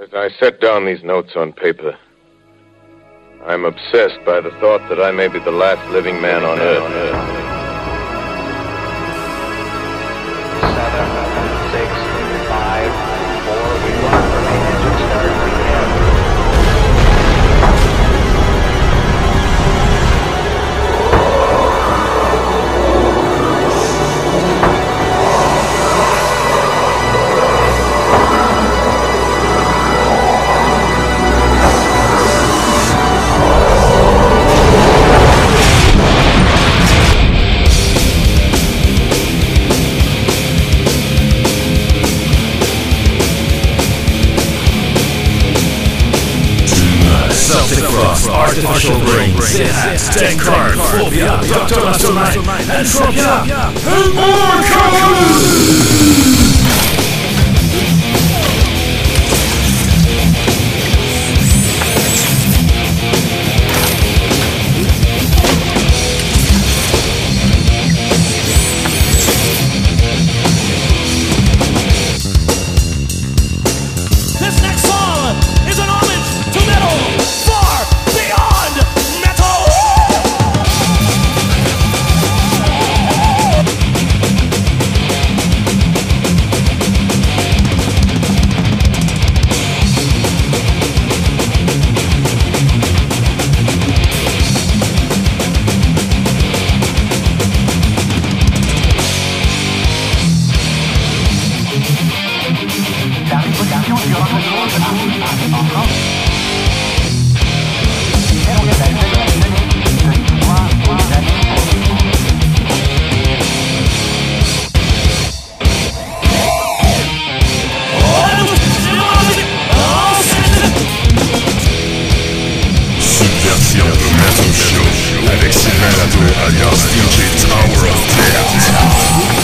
As I set down these notes on paper, I'm obsessed by the thought that I may be the last living man on Earth. 7, 6, 5, 4, we lock for main engine start, begin. Celtic Frost, Artificial Brain, Zihaz, Denkard, Phobia, Dr. Mastermind, Entropia, and more coming! This next song is an homage to metal far beyond metal. La révolution du rock'n'roll arrive en France. Et on est à de l'histoire des années. Subversion de Metal Show avec Sylvain Latour alias DJ Tower of Death.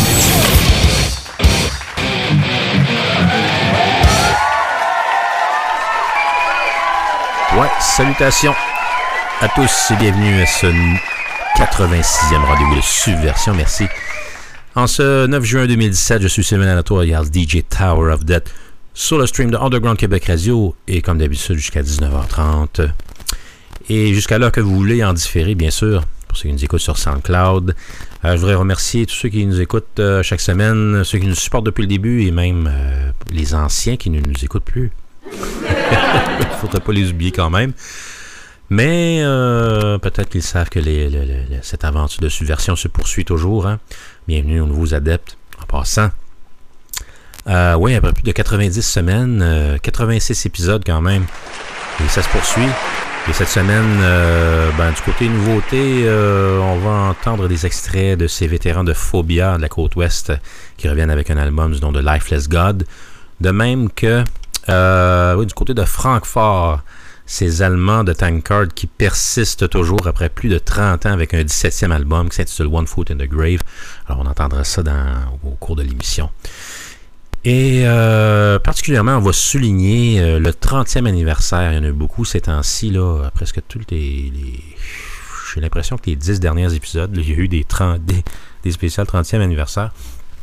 Ouais, salutations à tous et bienvenue à ce 86e rendez-vous de Subversion, merci. En ce 9 juin 2017, je suis Sylvain Latour alias DJ Tower of Death sur le stream de Underground Québec Radio et comme d'habitude jusqu'à 19h30 et jusqu'à l'heure que vous voulez en différer bien sûr pour ceux qui nous écoutent sur SoundCloud. Je voudrais remercier tous ceux qui nous écoutent chaque semaine, ceux qui nous supportent depuis le début et même les anciens qui ne nous écoutent plus. Il ne faudrait pas les oublier quand même. Mais peut-être qu'ils savent que cette aventure de subversion se poursuit toujours. Hein? Bienvenue aux nouveaux adeptes. En passant, oui, après plus de 90 semaines, 86 épisodes quand même. Et ça se poursuit. Et cette semaine, du côté nouveauté, on va entendre des extraits de ces vétérans de Phobia de la côte ouest qui reviennent avec un album du nom de Lifeless God. De même que du côté de Francfort, ces Allemands de Tankard qui persistent toujours après plus de 30 ans avec un 17e album qui s'intitule One Foot in the Grave. Alors on entendra ça au cours de l'émission. Et particulièrement, on va souligner le 30e anniversaire. Il y en a eu beaucoup ces temps-ci, là, presque tous les j'ai l'impression que les 10 derniers épisodes, là, il y a eu des spéciales 30e anniversaire.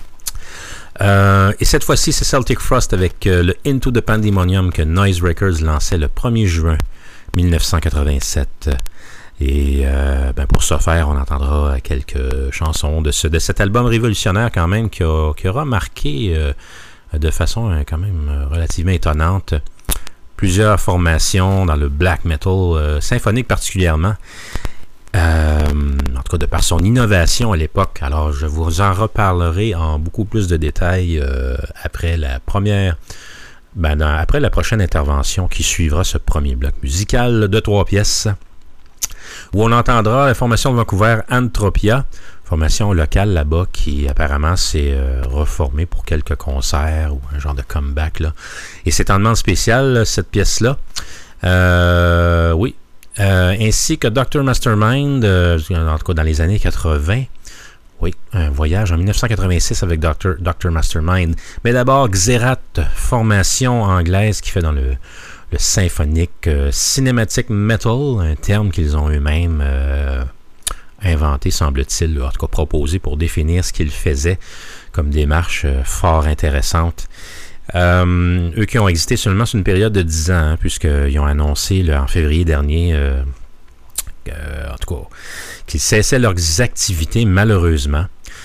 Et cette fois-ci, c'est Celtic Frost avec le Into the Pandemonium que Noise Records lançait le 1er juin 1987. Et pour ce faire, on entendra quelques chansons de cet album révolutionnaire quand même qui aura marqué de façon quand même relativement étonnante plusieurs formations dans le black metal symphonique particulièrement. En tout cas de par son innovation à l'époque. Alors je vous en reparlerai en beaucoup plus de détails après la prochaine intervention qui suivra ce premier bloc musical de 3 pièces où on entendra la formation de Vancouver Entropia, formation locale là-bas qui apparemment s'est reformée pour quelques concerts ou un genre de comeback là. Et c'est en demande spéciale cette pièce-là. Oui. Ainsi que Dr. Mastermind, en tout cas dans les années 80. Oui, un voyage en 1986 avec Dr. Mastermind. Mais d'abord, Xerath, formation anglaise qui fait dans le symphonique cinematic metal, un terme qu'ils ont eux-mêmes inventé, semble-t-il, en tout cas proposé pour définir ce qu'ils faisaient comme démarche fort intéressante. Eux qui ont existé seulement sur une période de 10 ans, hein, puisqu'ils ont annoncé là, en février dernier, en tout cas, qu'ils cessaient leurs activités malheureusement.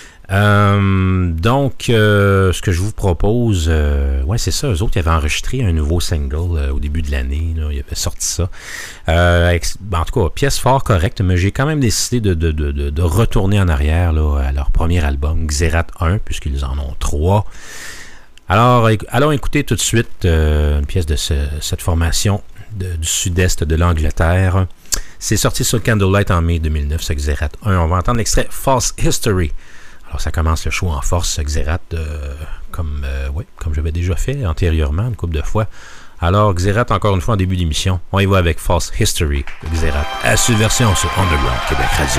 Donc, ce que je vous propose, ouais, c'est ça, eux autres, ils avaient enregistré un nouveau single au début de l'année, là, ils avaient sorti ça. En tout cas, pièce fort correcte, mais j'ai quand même décidé de retourner en arrière là, à leur premier album, Xerath 1, puisqu'ils en ont 3. Alors, allons écouter tout de suite une pièce de cette formation du sud-est de l'Angleterre. C'est sorti sur Candlelight en mai 2009, ce Xerath 1. On va entendre l'extrait False History. Alors, ça commence le show en force, Xerath, comme j'avais déjà fait antérieurement, une couple de fois. Alors, Xerath, encore une fois, en début d'émission, on y va avec False History de Xerath à Subversion sur Underground Québec Radio.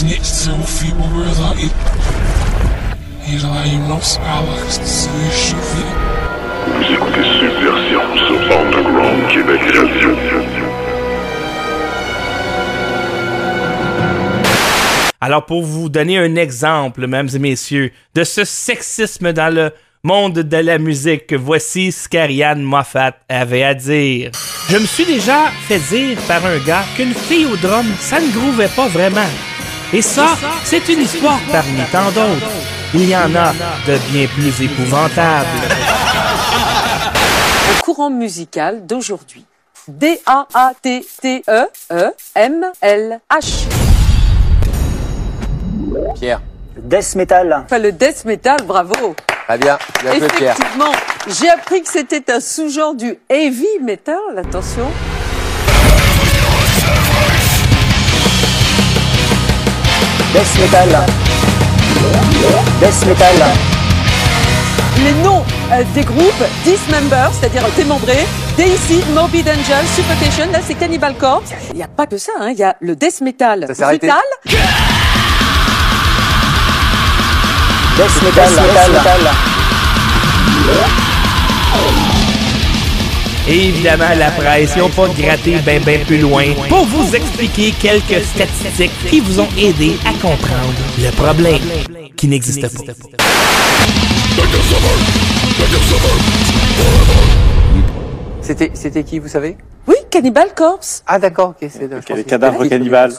снять селфи умерла и желаем нам спала совершить. Vous écoutez Subversion sur Underground Québec Radio. Alors, pour vous donner un exemple, mesdames et messieurs, de ce sexisme dans le monde de la musique, voici ce qu'Ariane Moffat avait à dire. Je me suis déjà fait dire par un gars qu'une fille au drum, ça ne grouvait pas vraiment. Et ça, c'est une histoire parmi tant d'autres. Il y en a de bien plus épouvantables. Un courant musical d'aujourd'hui. D-A-A-T-T-E-E-M-L-H. Pierre. Death metal. Enfin, le death metal, bravo. Très bien, bien joué Pierre. Effectivement, j'ai appris que c'était un sous-genre du heavy metal, attention. Death metal. Death metal. Les noms des groupes, Dismember, c'est-à-dire démembré, DayZ, Morbid Angel, Suffocation, là c'est Cannibal Corpse. Il n'y a pas que ça, hein. Il y a le death metal brutal. Death metal. Et évidemment, la presse, ils n'ont pas gratté ben plus loin pour vous expliquer quelques statistiques qui vous ont aidé à comprendre le problème qui n'existe pas. C'était qui, vous savez? Oui, Cannibal Corpse. Ah d'accord, ok. C'est les cadavres cannibales.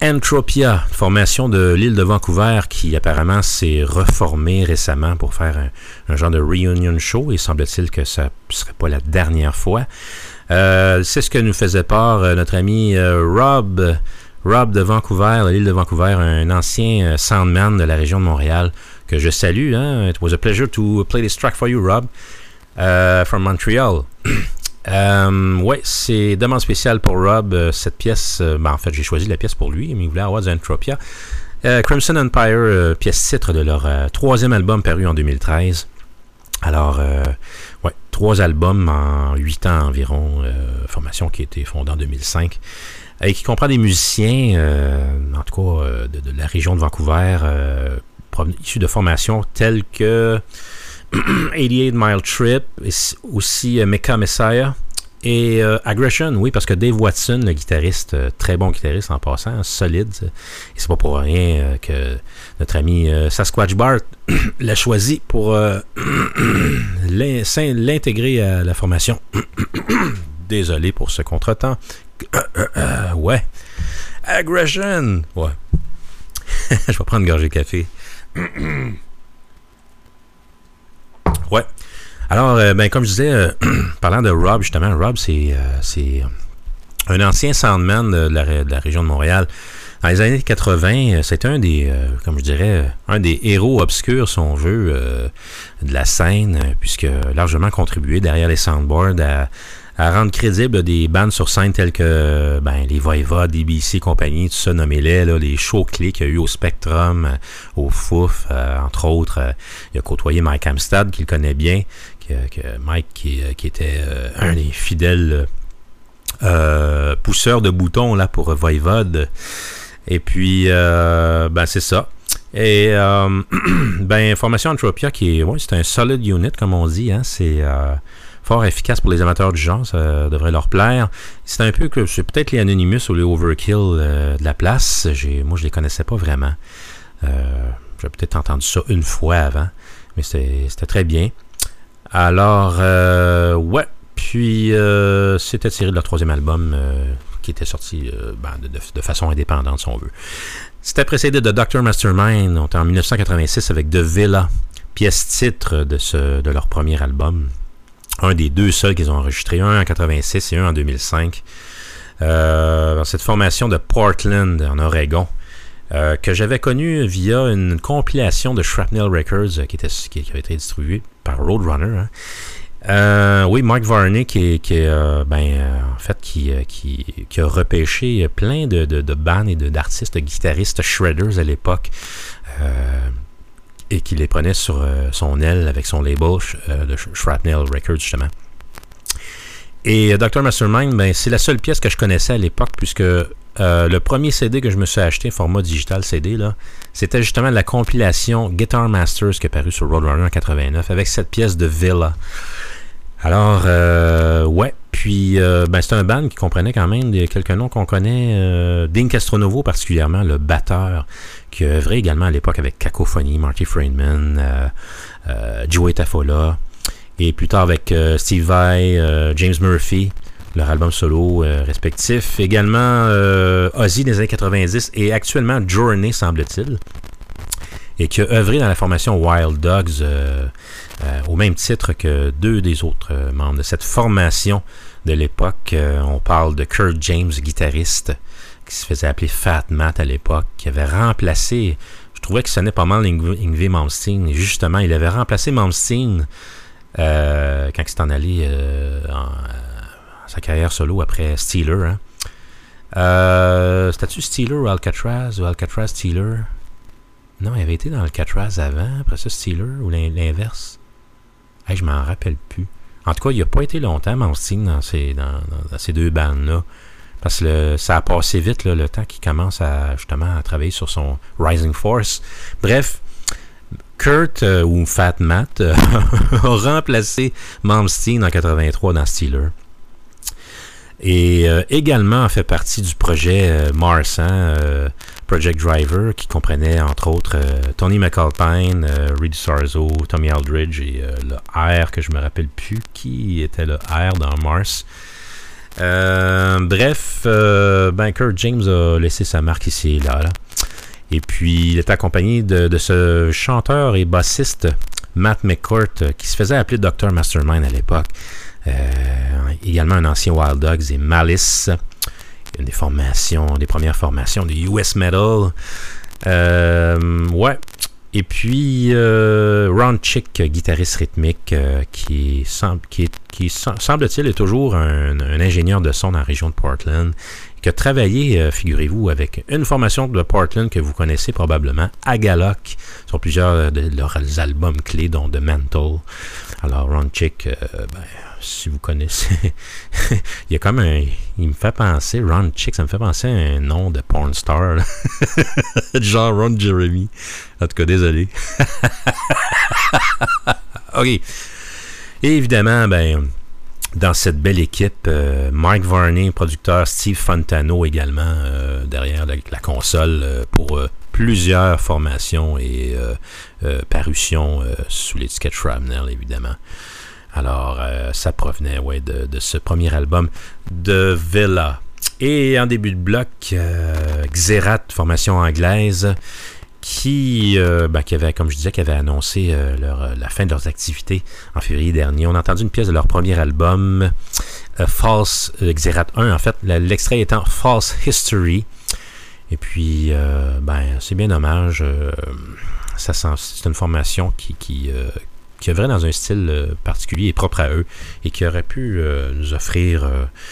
Entropia, formation de l'île de Vancouver qui apparemment s'est reformée récemment pour faire un genre de reunion show et semble-t-il que ça ne serait pas la dernière fois. C'est ce que nous faisait part notre ami Rob de Vancouver, de l'île de Vancouver, un ancien soundman de la région de Montréal que je salue. Hein? It was a pleasure to play this track for you, Rob, from Montreal. Ouais, c'est demande spéciale pour Rob. Cette pièce, en fait, j'ai choisi la pièce pour lui, mais il voulait avoir Entropia. Crimson Empire, pièce titre de leur troisième album paru en 2013. Alors, ouais, 3 albums en 8 ans environ, formation qui a été fondée en 2005, et qui comprend des musiciens, en tout cas, de la région de Vancouver, issus de formations telles que 88 Mile Trip, et aussi Mecha Messiah et Aggression, oui, parce que Dave Watson, le guitariste, très bon guitariste en passant, solide, et c'est pas pour rien que notre ami Sasquatch Bart l'a choisi pour l'intégrer à la formation. Désolé pour ce contretemps. Ouais. Aggression! Ouais. Je vais prendre une gorgée de café. Ouais. Alors, comme je disais, parlant de Rob, justement, Rob, c'est un ancien soundman de la région de Montréal. Dans les années 80, c'était un des, comme je dirais, un des héros obscurs, si on veut, de la scène, puisque largement contribué derrière les soundboards à rendre crédible des bandes sur scène telles que les Voivod, DBC et compagnie, tout ça, nommez-les, là, les shows clés qu'il y a eu au Spectrum, au Fouf, entre autres. Il a côtoyé Mike Amstad, qu'il connaît bien, Mike qui était un des fidèles pousseurs de boutons là, pour Voivod. Et puis, c'est ça. Et formation Entropia qui est, c'est un solid unit, comme on dit, hein, c'est fort efficace pour les amateurs du genre, ça devrait leur plaire. C'est un peu que c'est peut-être les Anonymous ou les Overkill de la place. Moi, je les connaissais pas vraiment. J'ai peut-être entendu ça une fois avant, mais c'était très bien. Alors, ouais. Puis, c'était tiré de leur troisième album qui était sorti de façon indépendante, si on veut. C'était précédé de Dr. Mastermind, on était en 1986 avec The Villa, pièce titre de leur premier album. Un des 2 seuls qu'ils ont enregistré, un en 1986 et un en 2005. Dans cette formation de Portland, en Oregon, que j'avais connu via une compilation de Shrapnel Records qui avait été distribuée par Roadrunner. Hein. Oui, Mark Varney qui a repêché plein de bands et d'artistes, de guitaristes shredders à l'époque, et qui les prenait sur son aile avec son label de Shrapnel Records, justement. Et Dr. Mastermind, c'est la seule pièce que je connaissais à l'époque, puisque le premier CD que je me suis acheté, format digital CD, là, c'était justement la compilation Guitar Masters qui est parue sur Roadrunner en 89, avec cette pièce de Villa. Alors, ouais, puis c'est un band qui comprenait quand même quelques noms qu'on connaît, Dean Castronovo particulièrement, le batteur, qui œuvrait également à l'époque avec Cacophony, Marty Friedman, Joey Tafola, et plus tard avec Steve Vai, James Murphy, leur album solo respectif. Également Ozzy des années 90 et actuellement Journey, semble-t-il, et qui a œuvré dans la formation Wild Dogs au même titre que 2 des autres membres de cette formation de l'époque. On parle de Kurt James, guitariste, qui se faisait appeler Fat Matt à l'époque, qui avait remplacé, je trouvais que ça sonnait pas mal Yngwie Malmsteen, et justement, il avait remplacé Malmsteen quand il s'est en allé sa carrière solo après Steeler. Hein. C'était-tu Steeler ou Alcatraz Steeler? Non, il avait été dans Alcatraz avant, après ça Steeler, ou l'inverse. Hey, je m'en rappelle plus. En tout cas, il n'a pas été longtemps, Malmsteen, dans ces 2 bandes-là. Parce que ça a passé vite, là, le temps qu'il commence à travailler sur son Rising Force. Bref, Kurt, ou Fat Matt, a remplacé Malmsteen en 83 dans Steeler. Et également fait partie du projet Mars, Project Driver, qui comprenait entre autres Tony McAlpine, Reed Sarzo, Tommy Aldridge et le R que je me rappelle plus qui était le R dans Mars. Bref, Kurt James a laissé sa marque ici et là. Et puis, il est accompagné de ce chanteur et bassiste Matt McCourt, qui se faisait appeler Dr. Mastermind à l'époque. Également un ancien Wild Dogs et Malice. Une des premières formations de US Metal. Ouais. Et puis, Ron Chick, guitariste rythmique, qui semble-t-il est toujours un ingénieur de son dans la région de Portland, qui a travaillé, figurez-vous, avec une formation de Portland que vous connaissez probablement, Agalock, sur plusieurs de leurs albums clés, dont The Mantle. Alors, Ron Chick, si vous connaissez, il y a comme il me fait penser, Ron Chick, ça me fait penser à un nom de porn star, genre Ron Jeremy. En tout cas, désolé. OK. Et évidemment, dans cette belle équipe, Mike Varney, producteur, Steve Fontano également, derrière la console, pour plusieurs formations et parutions sous l'étiquette Shrapnel, évidemment. Alors, ça provenait de ce premier album de Villa. Et en début de bloc, Xerath, formation anglaise, qui avait, comme je disais, qui avait annoncé la fin de leurs activités en février dernier. On a entendu une pièce de leur premier album, False Xerath 1, en fait, l'extrait étant False History. Et puis, c'est bien dommage. C'est une formation qui œuvrait dans un style particulier et propre à eux, et qui aurait pu nous offrir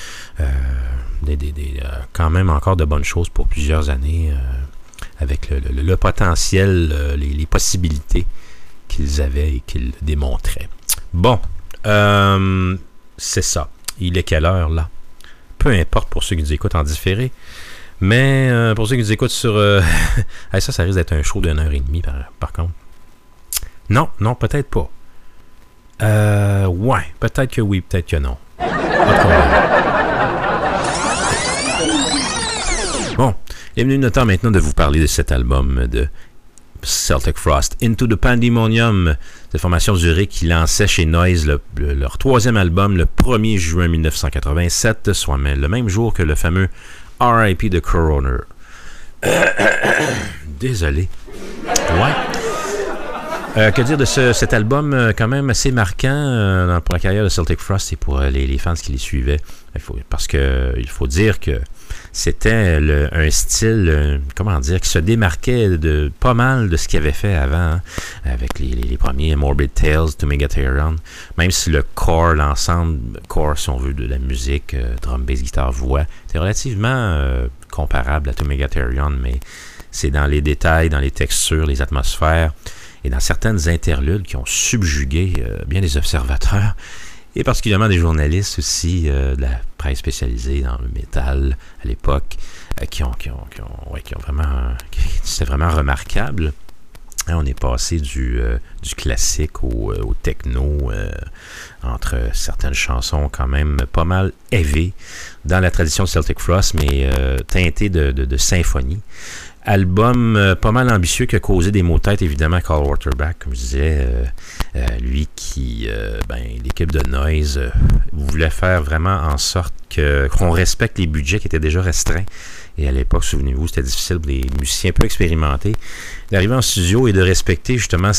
quand même encore de bonnes choses pour plusieurs années, avec le potentiel, les possibilités qu'ils avaient et qu'ils démontraient. Bon, c'est ça. Il est quelle heure, là? Peu importe pour ceux qui nous écoutent en différé, mais pour ceux qui nous écoutent sur... ça risque d'être un show d'1h30, par contre. Non, peut-être pas. Ouais, peut-être que oui, peut-être que non. Bon, il est venu le temps maintenant de vous parler de cet album de Celtic Frost, Into the Pandemonium, cette formation de Zurich qui lançait chez Noise leur troisième album le 1er juin 1987, soit le même jour que le fameux R.I.P. de Coroner. Désolé. Ouais. Que dire de cet album quand même assez marquant pour la carrière de Celtic Frost et pour les fans qui les suivaient. Parce que il faut dire que c'était un style, qui se démarquait de pas mal de ce qu'il avait fait avant, avec les premiers Morbid Tales, To Megatherion. Même si le core, l'ensemble core, si on veut, de la musique, drum, bass, guitare, voix, c'est relativement comparable à To Megatherion, mais c'est dans les détails, dans les textures, les atmosphères, et dans certaines interludes qui ont subjugué bien des observateurs, et particulièrement des journalistes aussi de la presse spécialisée dans le métal à l'époque, qui ont vraiment... C'était vraiment remarquable. On est passé du classique au techno, entre certaines chansons quand même pas mal heavy dans la tradition de Celtic Frost, mais teintées de symphonie. Album pas mal ambitieux qui a causé des maux de tête, évidemment, Carl Waterback, comme je disais, lui qui, l'équipe de Noise voulait faire vraiment en sorte qu'on respecte les budgets qui étaient déjà restreints. Et à l'époque, souvenez-vous, c'était difficile pour des musiciens peu expérimentés d'arriver en studio et de respecter justement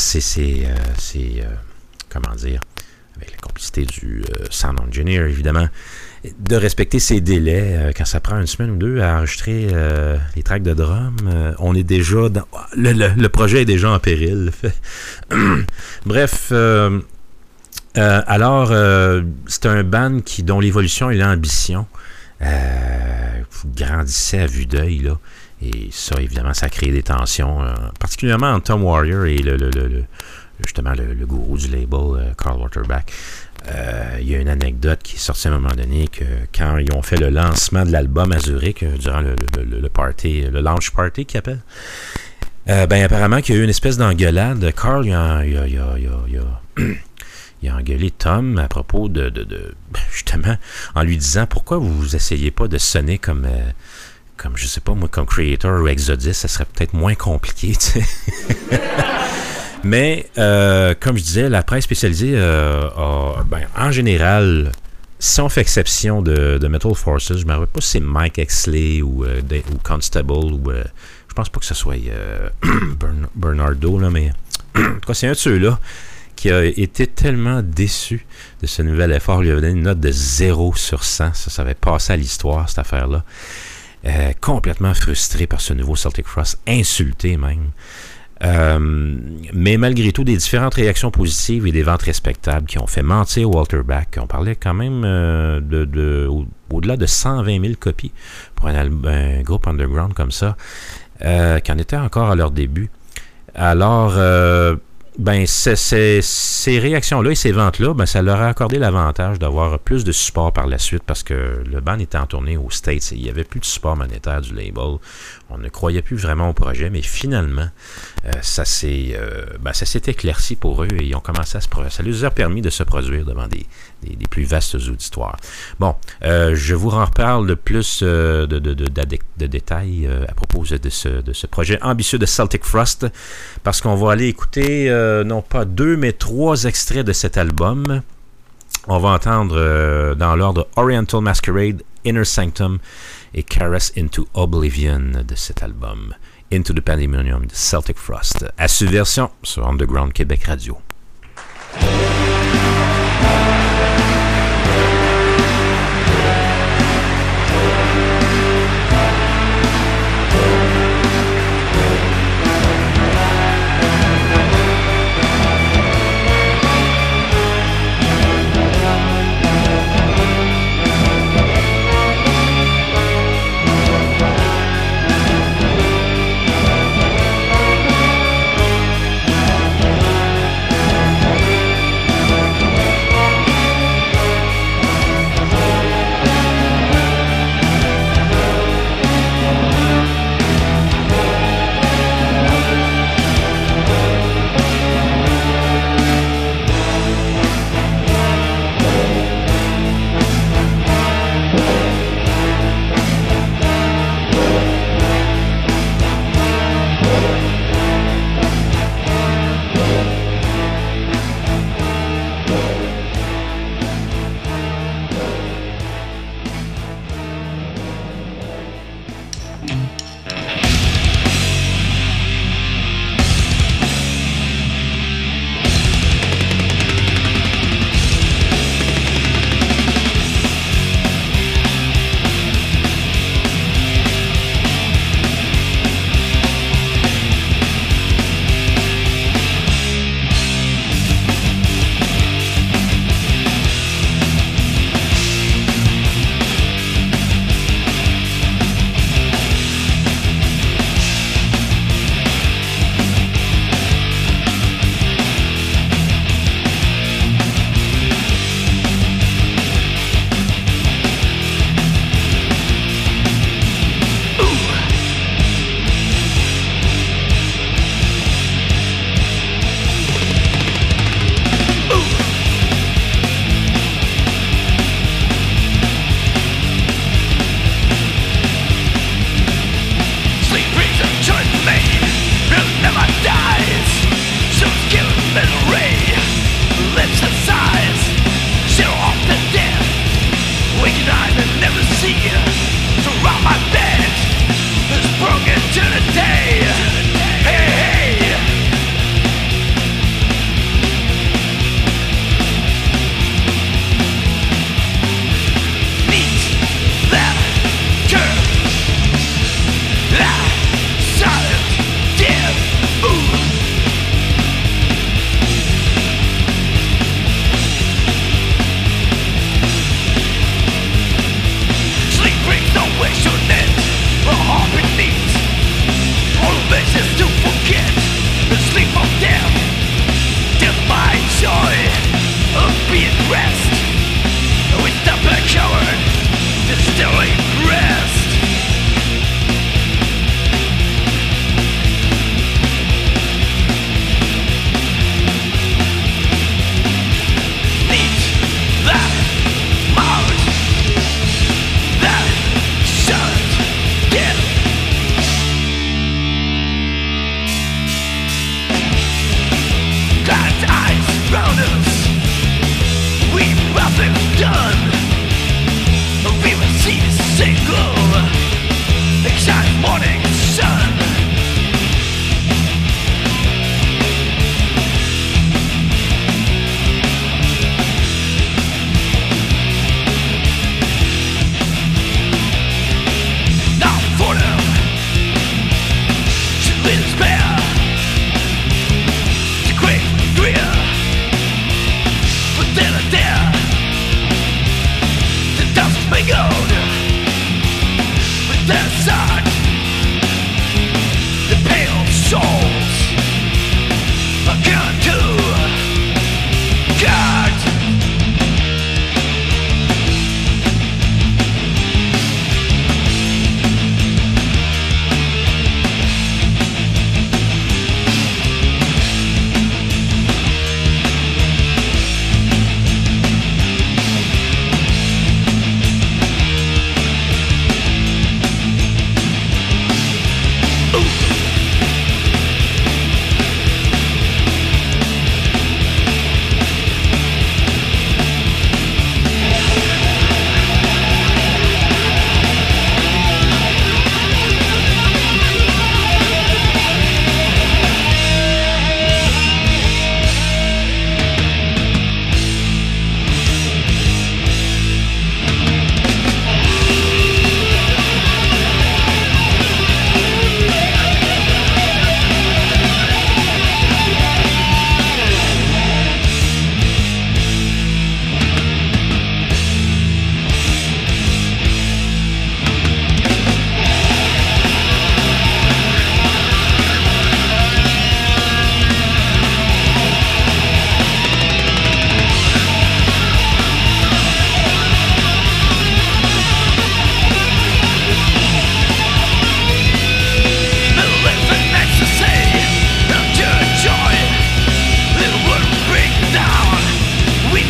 comment dire, avec la complicité du sound engineer, évidemment, de respecter ces délais. Quand ça prend une semaine ou deux à enregistrer les tracks de drum, on est déjà dans... Le projet est déjà en péril. Bref, alors, c'est un band dont l'évolution et l'ambition grandissait à vue d'œil, là. Et ça, évidemment, ça a créé des tensions, particulièrement entre Tom Warrior et justement le gourou du label, Carl Waterback. Il y a une anecdote qui est sortie à un moment donné que quand ils ont fait le lancement de l'album à Zurich, durant le party, le launch party qu'ils appellent, apparemment qu'il y a eu une espèce d'engueulade. Carl, il a engueulé Tom à propos de justement, en lui disant pourquoi vous essayez pas de sonner comme je sais pas moi, comme Creator ou Exodus, ça serait peut-être moins compliqué, tu sais. Mais, comme je disais, la presse spécialisée en général si on fait exception de Metal Forces, je ne me rappelle pas si c'est Mike Exley ou Constable, ou je pense pas que ce soit Bernardo, là, mais en tout cas, c'est un de ceux-là qui a été tellement déçu de ce nouvel effort. Il lui avait donné une note de 0 sur 100. Ça avait passé à l'histoire, cette affaire-là. Complètement frustré par ce nouveau Celtic Frost, insulté même. Mais malgré tout, des différentes réactions positives et des ventes respectables qui ont fait mentir Walter Bach. On parlait quand même au-delà de 120 000 copies pour un groupe underground comme ça, qui en était encore à leur début. Alors, ces réactions-là et ces ventes-là, ça leur a accordé l'avantage d'avoir plus de support par la suite parce que le band était en tournée aux States et il n'y avait plus de support monétaire du label. On ne croyait plus vraiment au projet, mais finalement, ça s'est éclairci pour eux et ils ont commencé à se produire. Ça leur a permis de se produire devant des plus vastes auditoires. Bon, je vous en reparle de plus de détails à propos de ce projet ambitieux de Celtic Frost parce qu'on va aller écouter non pas 2 mais 3 extraits de cet album. On va entendre dans l'ordre Oriental Masquerade, Inner Sanctum et Caress into Oblivion de cet album. Into the Pandemonium de Celtic Frost. À Subversion sur Underground Québec Radio. We'll be right back.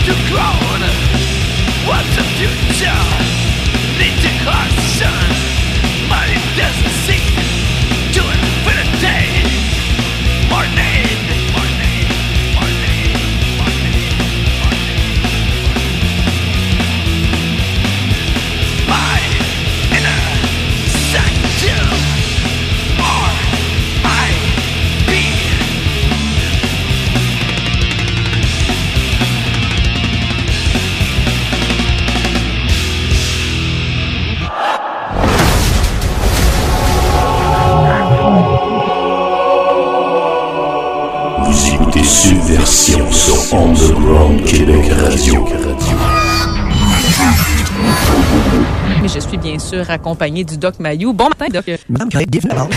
Subversion sur Underground Québec Radio. Mais je suis bien sûr accompagné du Doc Mayou. Bon matin, Doc. Madame Craig, bienvenue à bord.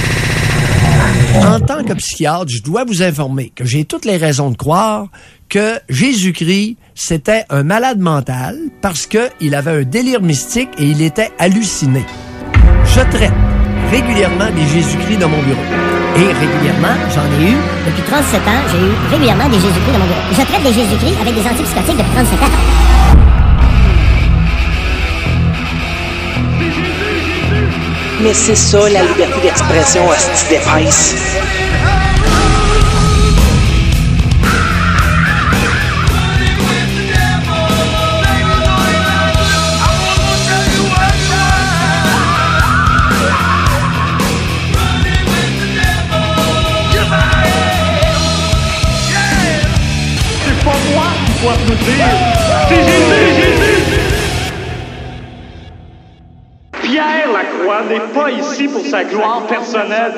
En tant que psychiatre, je dois vous informer que j'ai toutes les raisons de croire que Jésus-Christ, c'était un malade mental parce qu'il avait un délire mystique et il était halluciné. Je traite régulièrement des Jésus-Christ dans mon bureau. Et régulièrement, j'en ai eu. Depuis 37 ans, j'ai eu régulièrement des Jésus-Christ dans mon bureau. Je traite des Jésus-Christ avec des antipsychotiques depuis 37 ans. Mais c'est ça, la liberté d'expression à cette défense. C'est Jésus! Pierre Lacroix n'est pas ici pour sa gloire personnelle.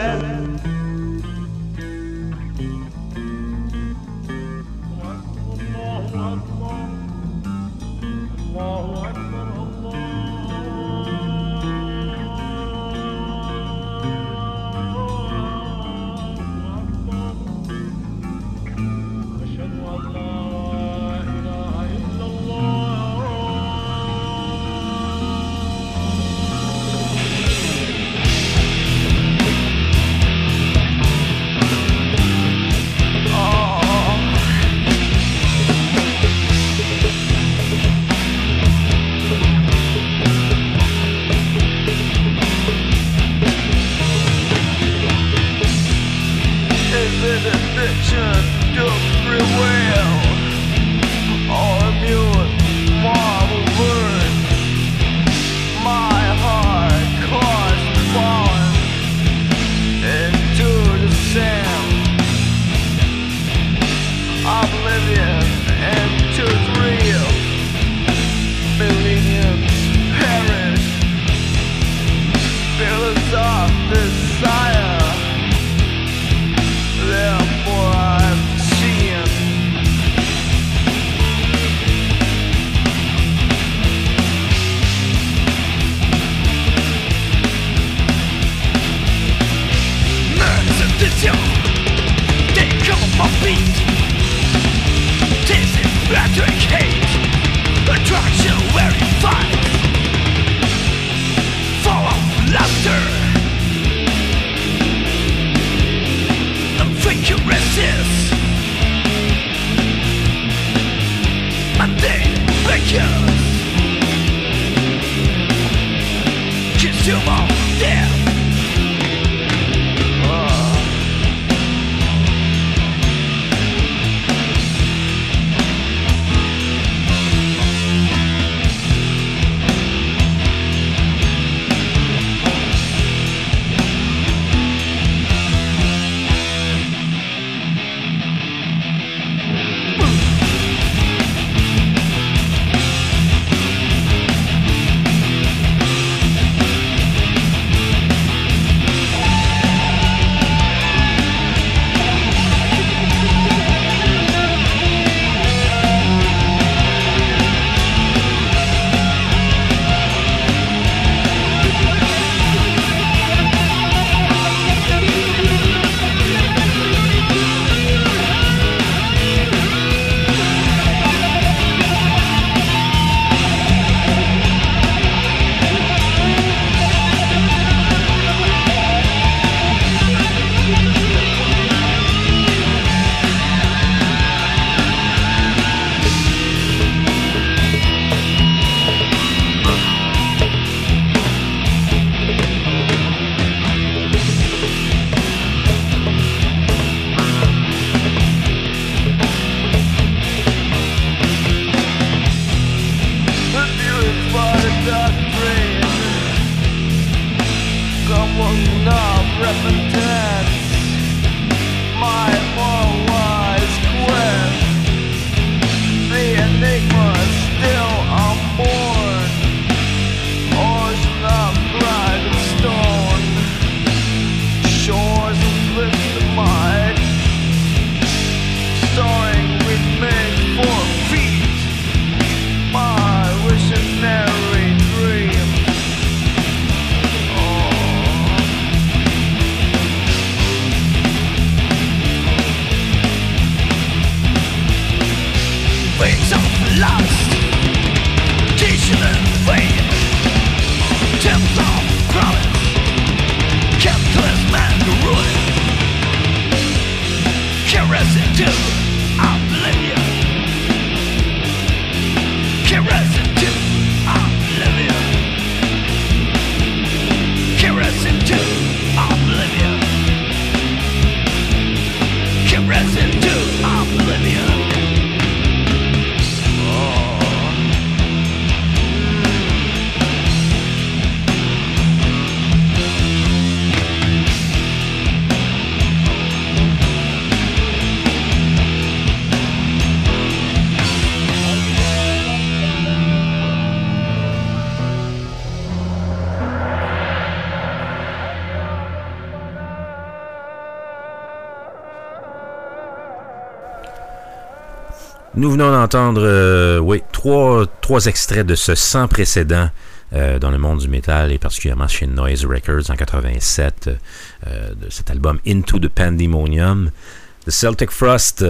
Nous venons d'entendre, trois extraits de ce sans précédent dans le monde du métal et particulièrement chez Noise Records en 87, de cet album Into the Pandemonium. The Celtic Frost,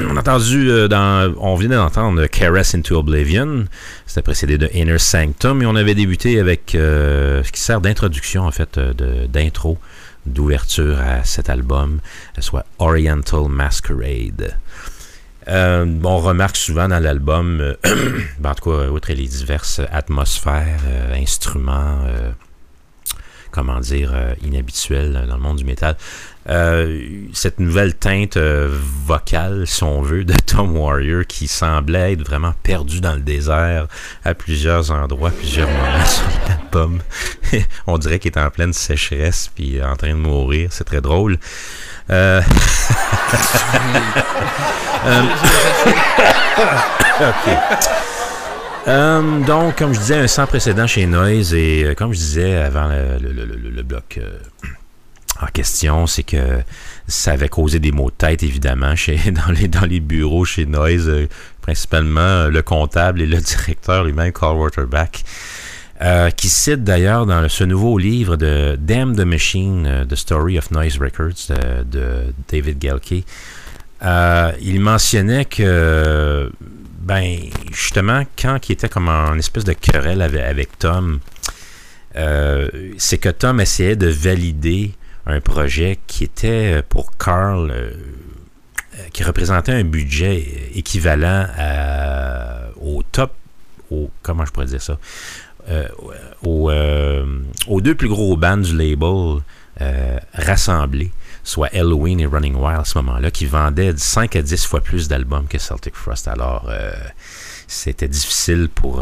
on venait d'entendre Caress into Oblivion, c'était précédé de Inner Sanctum, et on avait débuté avec ce qui sert d'introduction, en fait, d'intro, d'ouverture à cet album, soit Oriental Masquerade. On remarque souvent dans l'album, en tout cas, outre les diverses atmosphères, instruments, inhabituels dans le monde du métal, cette nouvelle teinte vocale, si on veut, de Tom Warrior qui semblait être vraiment perdu dans le désert à plusieurs endroits, plusieurs moments sur l'album. On dirait qu'il est en pleine sécheresse puis en train de mourir. C'est très drôle. Donc, comme je disais, un sans précédent chez Noise, et comme je disais avant le bloc en question, c'est que ça avait causé des maux de tête, évidemment, dans les bureaux chez Noise, principalement le comptable et le directeur lui-même, Carl Waterback, qui cite d'ailleurs dans ce nouveau livre de Damn the Machine, The Story of Noise Records, de David Gelke. Il mentionnait que, justement, quand il était comme en espèce de querelle avec Tom, c'est que Tom essayait de valider un projet qui était pour Carl, qui représentait un budget équivalent comment je pourrais dire ça, aux deux plus gros bands du label rassemblés, soit Helloween et Running Wild à ce moment-là, qui vendaient 5 à 10 fois plus d'albums que Celtic Frost. Alors, c'était difficile pour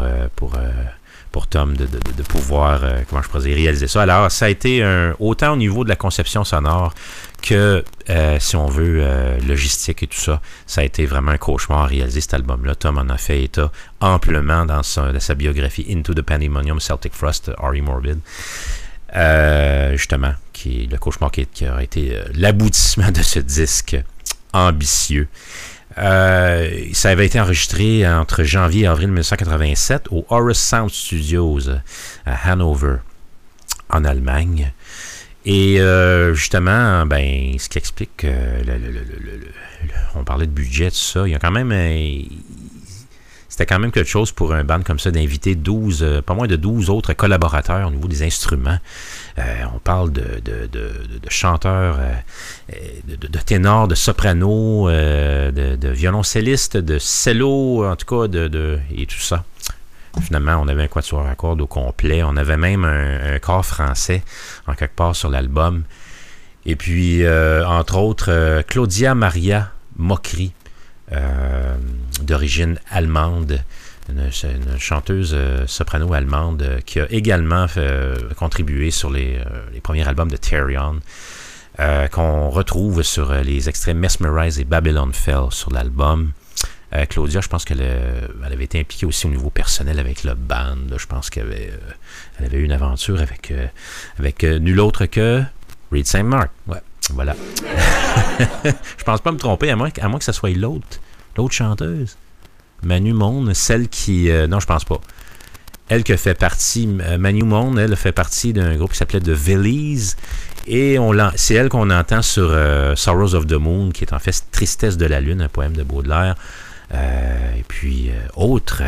Tom de pouvoir, réaliser ça. Alors, ça a été autant au niveau de la conception sonore que, si on veut, logistique et tout ça, ça a été vraiment un cauchemar à réaliser cet album-là. Tom en a fait état amplement dans sa biographie Into the Pandemonium, Celtic Frost, R.E. Morbid. Justement, qui est le cauchemar qui a été l'aboutissement de ce disque ambitieux. Ça avait été enregistré entre janvier et avril 1987 au Horus Sound Studios à Hanover, en Allemagne. Et justement, ce qui explique que on parlait de budget, tout ça, il y a quand même c'était quand même quelque chose pour un band comme ça d'inviter pas moins de 12 autres collaborateurs au niveau des instruments. On parle de chanteurs, de ténors, de sopranos, de violoncellistes, de cello, en tout cas, et tout ça. Finalement, on avait un quatuor à cordes au complet. On avait même un chor français en quelque part sur l'album. Et puis, entre autres, Claudia Maria Mocri, d'origine allemande, une chanteuse soprano allemande qui a également contribué sur les premiers albums de Therion, qu'on retrouve sur les extraits Mesmerize et Babylon Fell sur l'album. Claudia, je pense qu'elle avait été impliquée aussi au niveau personnel avec le band. Je pense qu'elle avait eu une aventure avec nul autre que Reed St. Mark. Ouais, voilà. Je pense pas me tromper, à moins que ça soit l'autre chanteuse. Manu Monde, celle qui... non, je pense pas. Elle que fait partie... Manu Monde, elle fait partie d'un groupe qui s'appelait The Veliz. Et c'est elle qu'on entend sur Sorrows of the Moon, qui est en fait Tristesse de la Lune, un poème de Baudelaire. Et puis, autre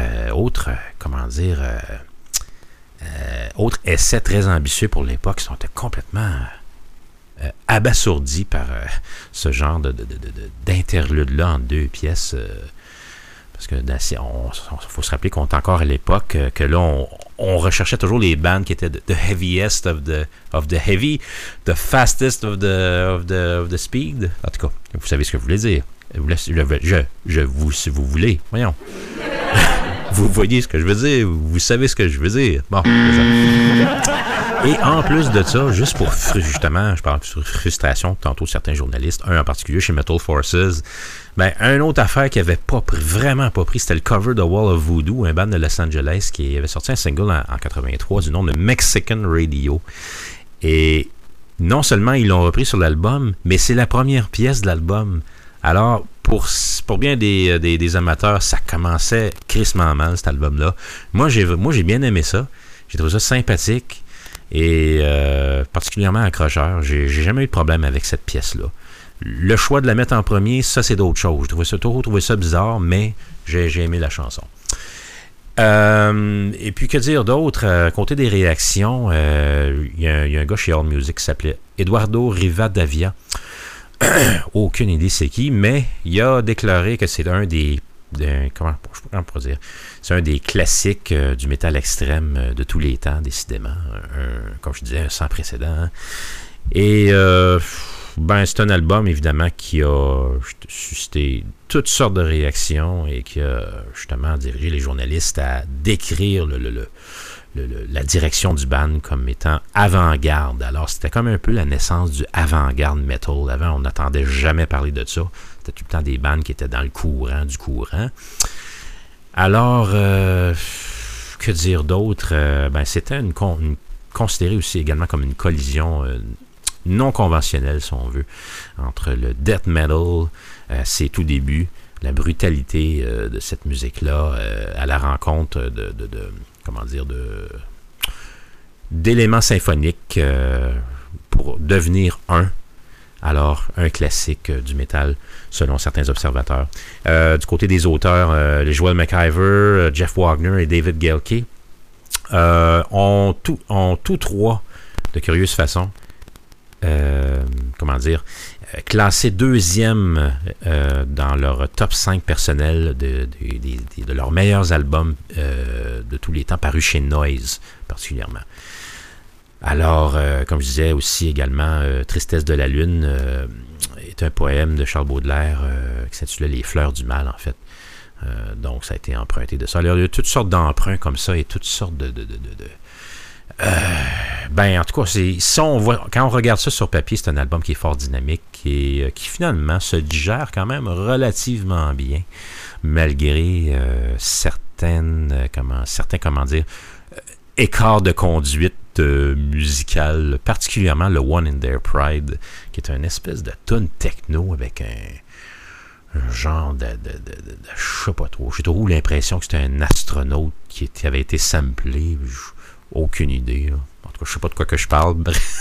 essai très ambitieux pour l'époque, qui sont complètement abasourdis par ce genre d'interlude-là en deux pièces. Parce que faut se rappeler qu'on est encore à l'époque que là, on recherchait toujours les bandes qui étaient the heaviest of the heavy, the fastest of the speed. En tout cas, vous savez ce que je voulais dire. Si vous voulez, voyons. Vous voyez ce que je veux dire, vous savez ce que je veux dire. Bon, et en plus de ça, juste pour justement, je parle de frustration, tantôt certains journalistes, un en particulier chez Metal Forces, une autre affaire qui avait vraiment pas pris, c'était le cover de Wall of Voodoo, un band de Los Angeles qui avait sorti un single en 83 du nom de Mexican Radio. Et non seulement ils l'ont repris sur l'album, mais c'est la première pièce de l'album. Alors, pour bien des amateurs, ça commençait crissement mal, cet album-là. Moi, j'ai bien aimé ça. J'ai trouvé ça sympathique et particulièrement accrocheur. J'ai jamais eu de problème avec cette pièce-là. Le choix de la mettre en premier, ça, c'est d'autres choses. J'ai trouvé ça bizarre, mais j'ai aimé la chanson. Et puis, que dire d'autre? À côté des réactions, il y a un gars chez Allmusic qui s'appelait Eduardo Rivadavia. Aucune idée c'est qui, mais il a déclaré que c'est un des... comment je pourrais dire? C'est un des classiques du métal extrême de tous les temps, décidément. Comme je disais, sans précédent. Hein. Et c'est un album, évidemment, qui a suscité toutes sortes de réactions et qui a justement dirigé les journalistes à décrire la direction du band comme étant avant-garde. Alors, c'était comme un peu la naissance du avant-garde metal. Avant, on n'entendait jamais parler de ça. C'était tout le temps des bands qui étaient dans le courant du courant. Alors, que dire d'autre? C'était considéré aussi également comme une collision non conventionnelle, si on veut, entre le death metal, ses tout débuts, la brutalité de cette musique-là, à la rencontre d'éléments symphoniques pour devenir alors un classique du métal selon certains observateurs. Du côté des auteurs, les Joel McIver, Jeff Wagner et David Gelke ont tous trois, de curieuse façon, classé deuxième dans leur top 5 personnel de leurs meilleurs albums de tous les temps parus chez Noise particulièrement. Alors, comme je disais aussi également, Tristesse de la Lune est un poème de Charles Baudelaire qui s'intitule Les Fleurs du Mal, en fait. Donc, ça a été emprunté de ça. Alors, il y a toutes sortes d'emprunts comme ça et toutes sortes en tout cas, quand on regarde ça sur papier, c'est un album qui est fort dynamique et qui finalement se digère quand même relativement bien, malgré certains écarts de conduite musicale, particulièrement le One in Their Pride, qui est une espèce de tune techno avec un genre de je sais pas trop. J'ai toujours l'impression que c'était un astronaute qui avait été samplé. Aucune idée. Là. En tout cas, je sais pas de quoi que je parle.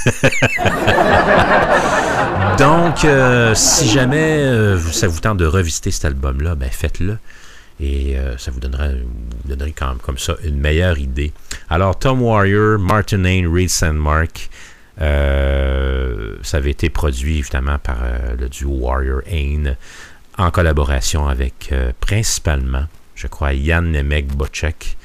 Donc, si jamais ça vous tente de revisiter cet album-là, faites-le. Et ça vous donnerait quand même comme ça une meilleure idée. Alors, Tom Warrior, Martin Ain, Reed Sandmark, ça avait été produit évidemment par le duo Warrior-Ain en collaboration avec principalement, je crois, Jan Nemec-Bocek,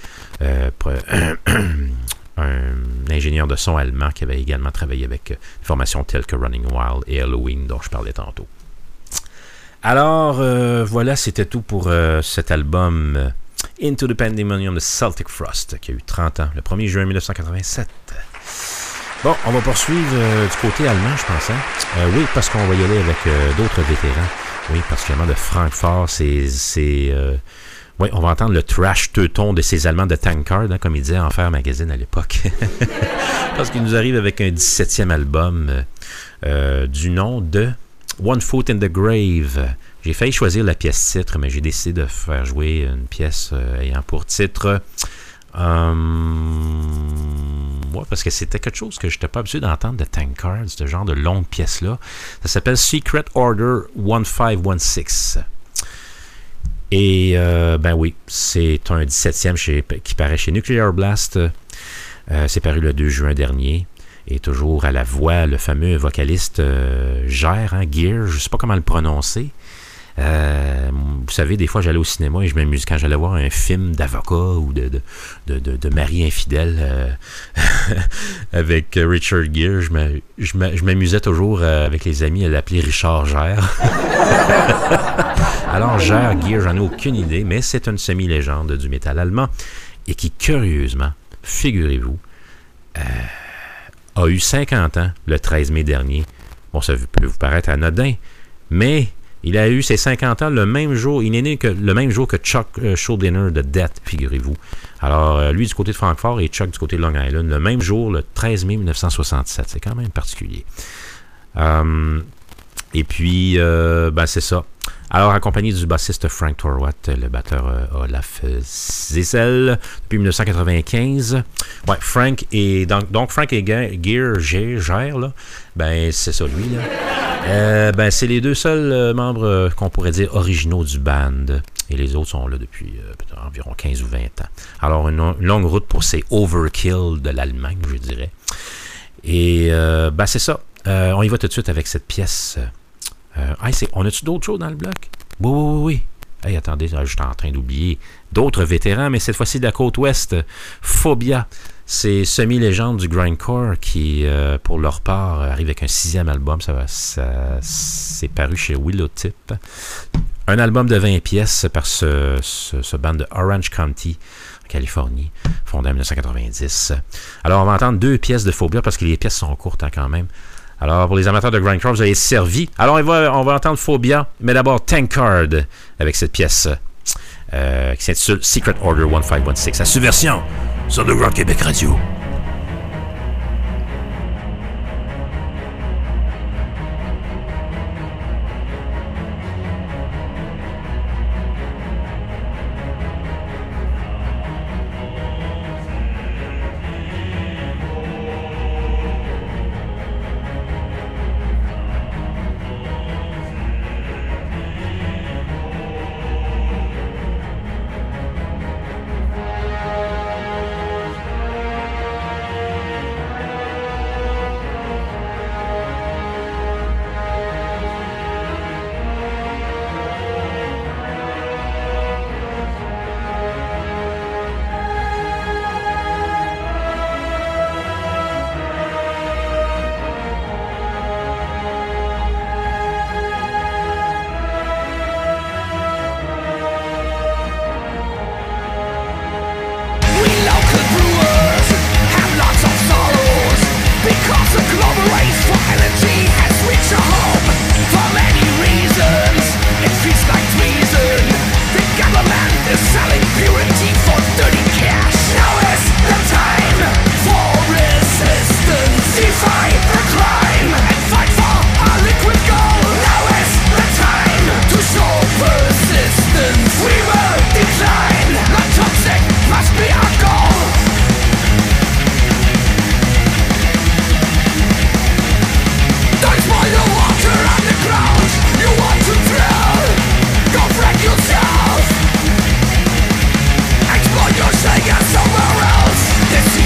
un ingénieur de son allemand qui avait également travaillé avec des formations telles que Running Wild et Halloween dont je parlais tantôt. Alors, voilà, c'était tout pour cet album Into the Pandemonium de Celtic Frost qui a eu 30 ans, le 1er juin 1987. Bon, on va poursuivre du côté allemand, je pense. Oui, parce qu'on va y aller avec d'autres vétérans. Oui, particulièrement de Francfort, oui, on va entendre le trash teuton de ces Allemands de Tankard, comme il disait Enfer Magazine à l'époque. Parce qu'il nous arrive avec un 17e album du nom de One Foot in the Grave. J'ai failli choisir la pièce titre, mais j'ai décidé de faire jouer une pièce ayant pour titre... parce que c'était quelque chose que je n'étais pas habitué d'entendre de Tankard, ce genre de longue pièce-là. Ça s'appelle Secret Order 1516. Et, oui, c'est un 17e qui paraît chez Nuclear Blast. C'est paru le 2 juin dernier. Et toujours à la voix, le fameux vocaliste Gear, je ne sais pas comment le prononcer. Vous savez, des fois, j'allais au cinéma et je m'amusais quand j'allais voir un film d'avocat ou de mari infidèle avec Richard Gere. Je m'amusais toujours avec les amis à l'appeler Richard Gere. Alors, Gere, j'en ai aucune idée, mais c'est une semi-légende du métal allemand et qui, curieusement, figurez-vous, a eu 50 ans le 13 mai dernier. Bon, ça peut vous paraître anodin, mais il a eu ses 50 ans le même jour. Il est né le même jour que Chuck Schuldiner de Death, figurez-vous. Alors, lui du côté de Francfort et Chuck du côté de Long Island, le même jour, le 13 mai 1967. C'est quand même particulier. Et puis, c'est ça. Alors, accompagné du bassiste Frank Thorwatt, le batteur Olaf Zissel, depuis 1995. Ouais, Frank et Geer, là, ben, c'est ça, lui, là. Ben, c'est les deux seuls membres qu'on pourrait dire originaux du band. Et les autres sont là depuis environ 15 ou 20 ans. Alors, une longue route pour ces overkill de l'Allemagne, je dirais. Et, ben, c'est ça. On y va tout de suite avec cette pièce. On a-tu d'autres choses dans le bloc? Oui. Hey, attendez, j'étais en train d'oublier d'autres vétérans, mais cette fois-ci de la côte ouest, Phobia. C'est semi-légende du grindcore qui, pour leur part, arrive avec un 6e album. C'est paru chez Willowtip. Un album de 20 pièces par ce band de Orange County, en Californie, fondé en 1990. Alors, on va entendre 2 pièces de Phobia parce que les pièces sont courtes quand même. Alors, pour les amateurs de grindcore, vous avez servi. Alors, on va entendre Phobia, mais d'abord Tankard avec cette pièce qui s'intitule Secret Order 1516. À Subversion sur le Rock Québec Radio. This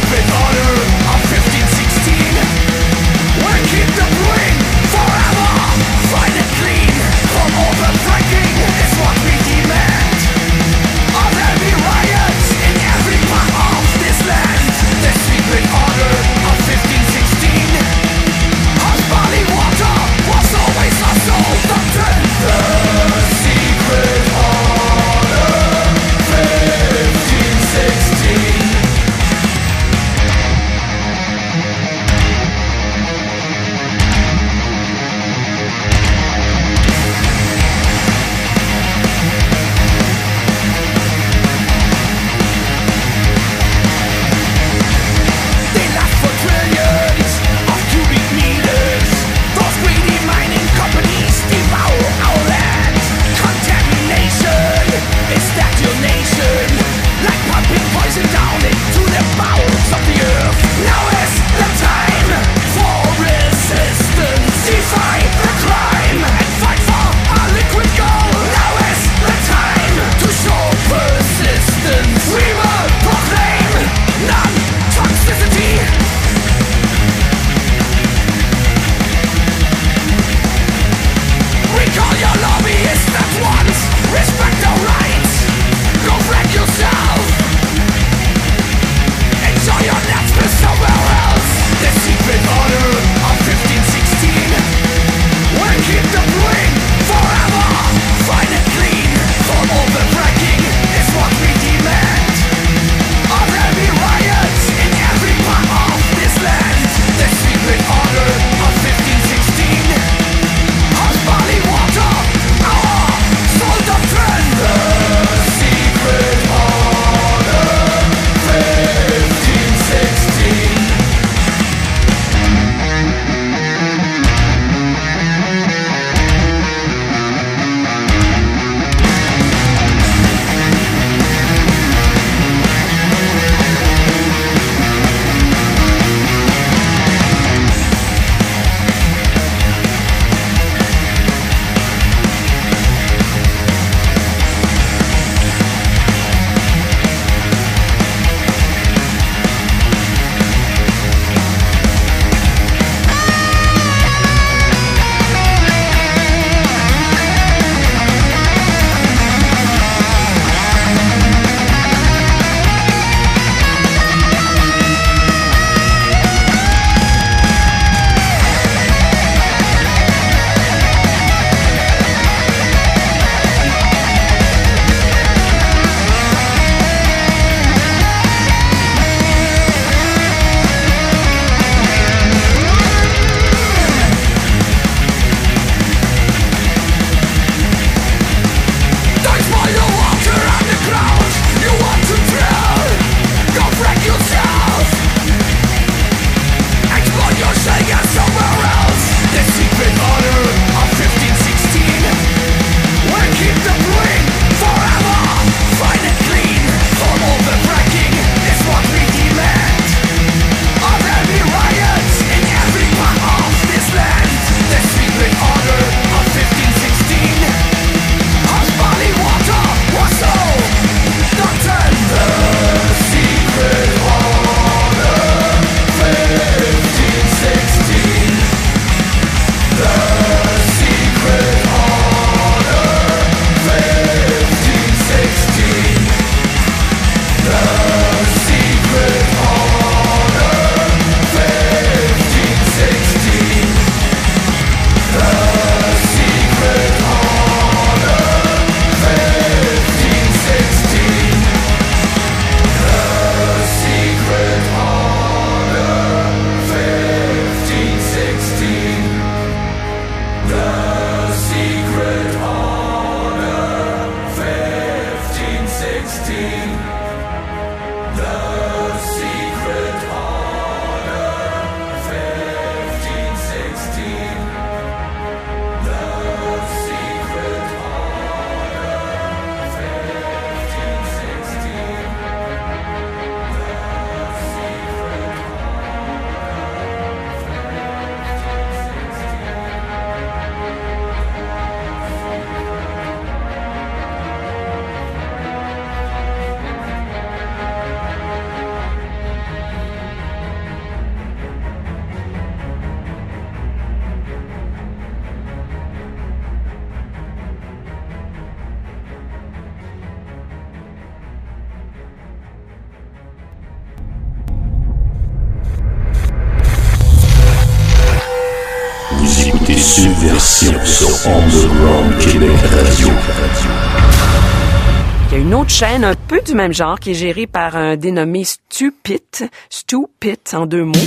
Vous écoutez Subversion sur Underground Québec Radio. Il y a une autre chaîne un peu du même genre qui est gérée par un dénommé Stupid en 2 mots.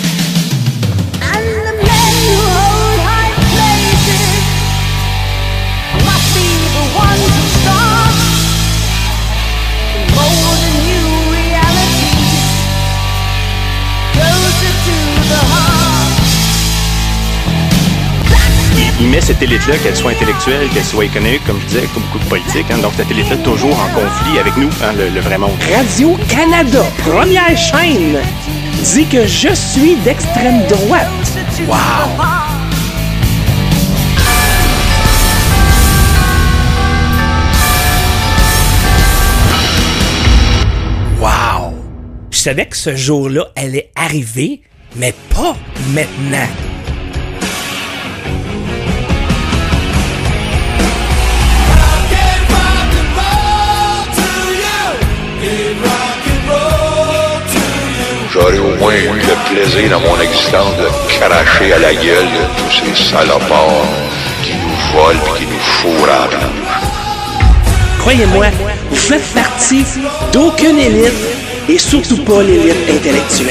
Il met cette élite-là, qu'elle soit intellectuelle, qu'elle soit économique, comme je disais, comme beaucoup de politique. Hein, donc cette élite-là toujours en conflit avec nous, hein, le vrai monde. Radio-Canada, première chaîne, dit que je suis d'extrême droite. Wow! Wow! Je savais que ce jour-là allait arriver, mais pas maintenant. J'aurais au moins eu le plaisir dans mon existence de cracher à la gueule de tous ces salopards qui nous volent et qui nous fourrent à la planche. Croyez-moi, vous faites partie d'aucune élite et surtout pas l'élite intellectuelle.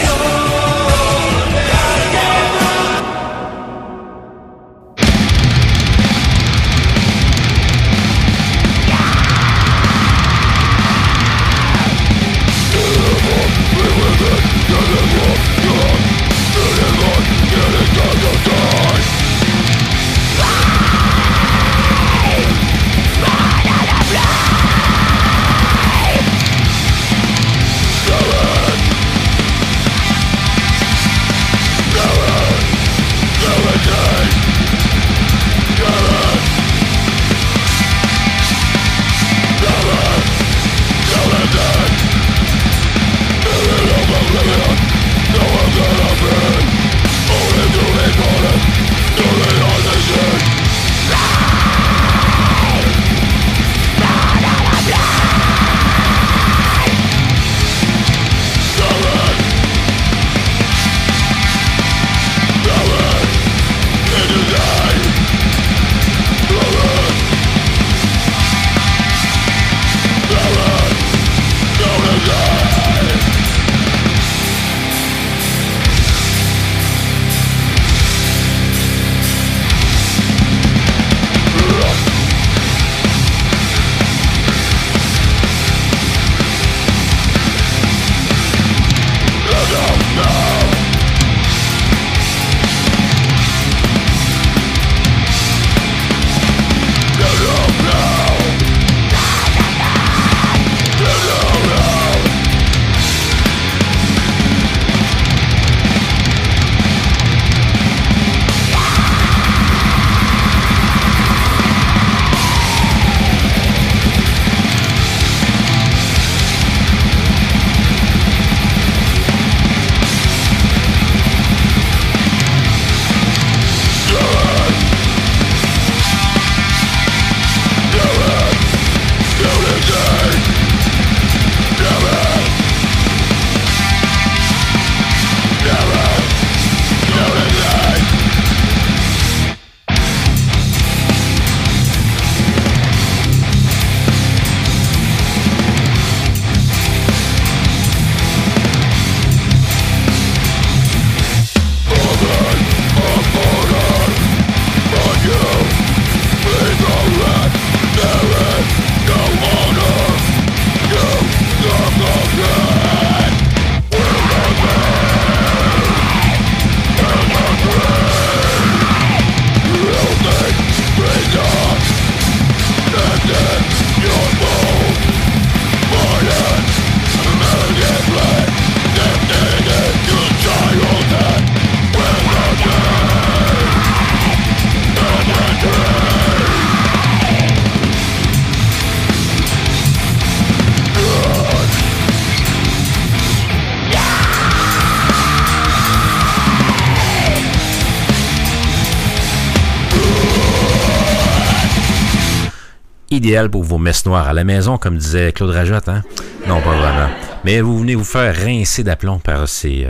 idéal pour vos messes noires à la maison, comme disait Claude Rajotte, hein? Non, pas vraiment. Mais vous venez vous faire rincer d'aplomb par ces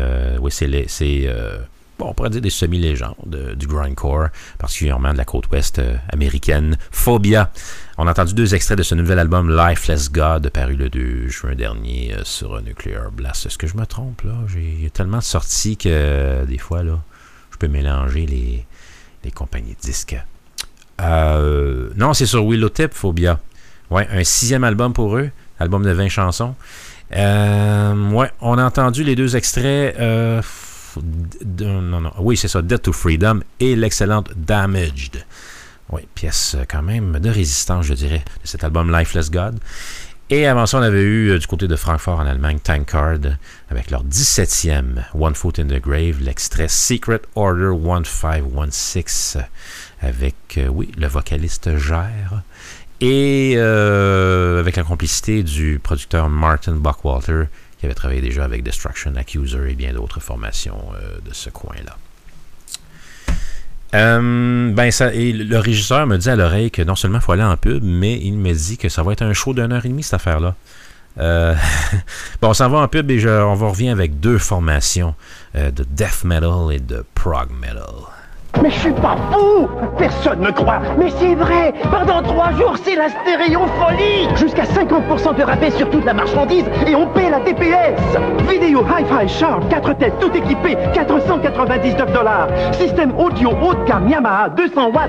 on pourrait dire des semi-légendes du grindcore, particulièrement de la côte ouest américaine. Phobia. On a entendu 2 extraits de ce nouvel album Lifeless God, paru le 2 juin dernier sur Nuclear Blast. Est-ce que je me trompe, là? J'ai tellement de sorties que des fois, là, je peux mélanger les compagnies de disques. Non, c'est sur Willowtip, Phobia. Ouais, un 6e album pour eux, album de 20 chansons. Ouais, on a entendu les 2 extraits. Oui, c'est ça, Death to Freedom et l'excellente Damaged. Oui, pièce quand même de résistance, je dirais, de cet album Lifeless God. Et avant ça, on avait eu du côté de Francfort en Allemagne, Tankard, avec leur 17e One Foot in the Grave, l'extrait Secret Order 1516, avec, le vocaliste Gère. Et avec la complicité du producteur Martin Buckwalter, qui avait travaillé déjà avec Destruction Accuser et bien d'autres formations de ce coin-là. Et le régisseur me dit à l'oreille que non seulement il faut aller en pub, mais il me dit que ça va être un show d'1h30, cette affaire-là. On s'en va en pub et on va revenir avec 2 formations de death metal et de prog metal. Mais je suis pas fou! Personne ne croit! Mais c'est vrai! Pendant 3 jours, c'est la stéréofolie! Jusqu'à 50% de rabais sur toute la marchandise et on paie la TPS! Vidéo Hi-Fi Sharp, 4 têtes, tout équipé, $499. Système audio haut de gamme Yamaha, 200 watts,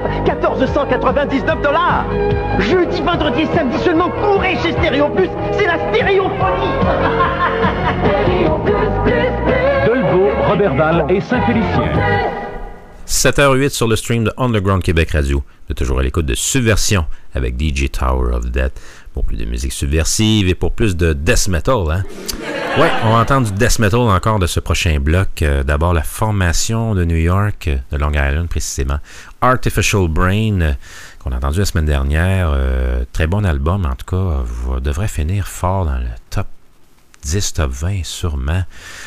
$1499. Jeudi, vendredi et samedi seulement, courez chez Stéréo Plus, c'est la stéréofolie! Dolbeau, Roberval et Saint-Félicien. 7h08 sur le stream de Underground Québec Radio. Vous êtes toujours à l'écoute de Subversion avec DJ Tower of Death pour plus de musique subversive et pour plus de death metal. Hein? Ouais, on va entendre du death metal encore de ce prochain bloc. D'abord, la formation de New York, de Long Island précisément. Artificial Brain, qu'on a entendu la semaine dernière. Très bon album, en tout cas. Devrait finir fort dans le top 10, top 20 sûrement.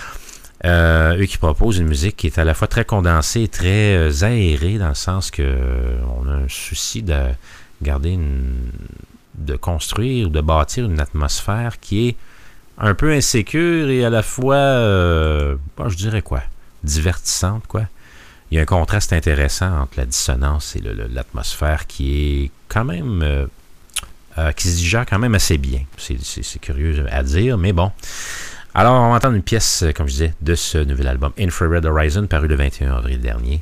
Eux qui proposent une musique qui est à la fois très condensée et très aérée, dans le sens que on a un souci de garder de construire ou de bâtir une atmosphère qui est un peu insécure et à la fois je dirais divertissante, quoi. Il y a un contraste intéressant entre la dissonance et l'atmosphère qui est quand même qui se digère quand même assez bien. C'est curieux à dire, mais bon. Alors, on va entendre une pièce, comme je disais, de ce nouvel album Infrared Horizon, paru le 21 avril dernier.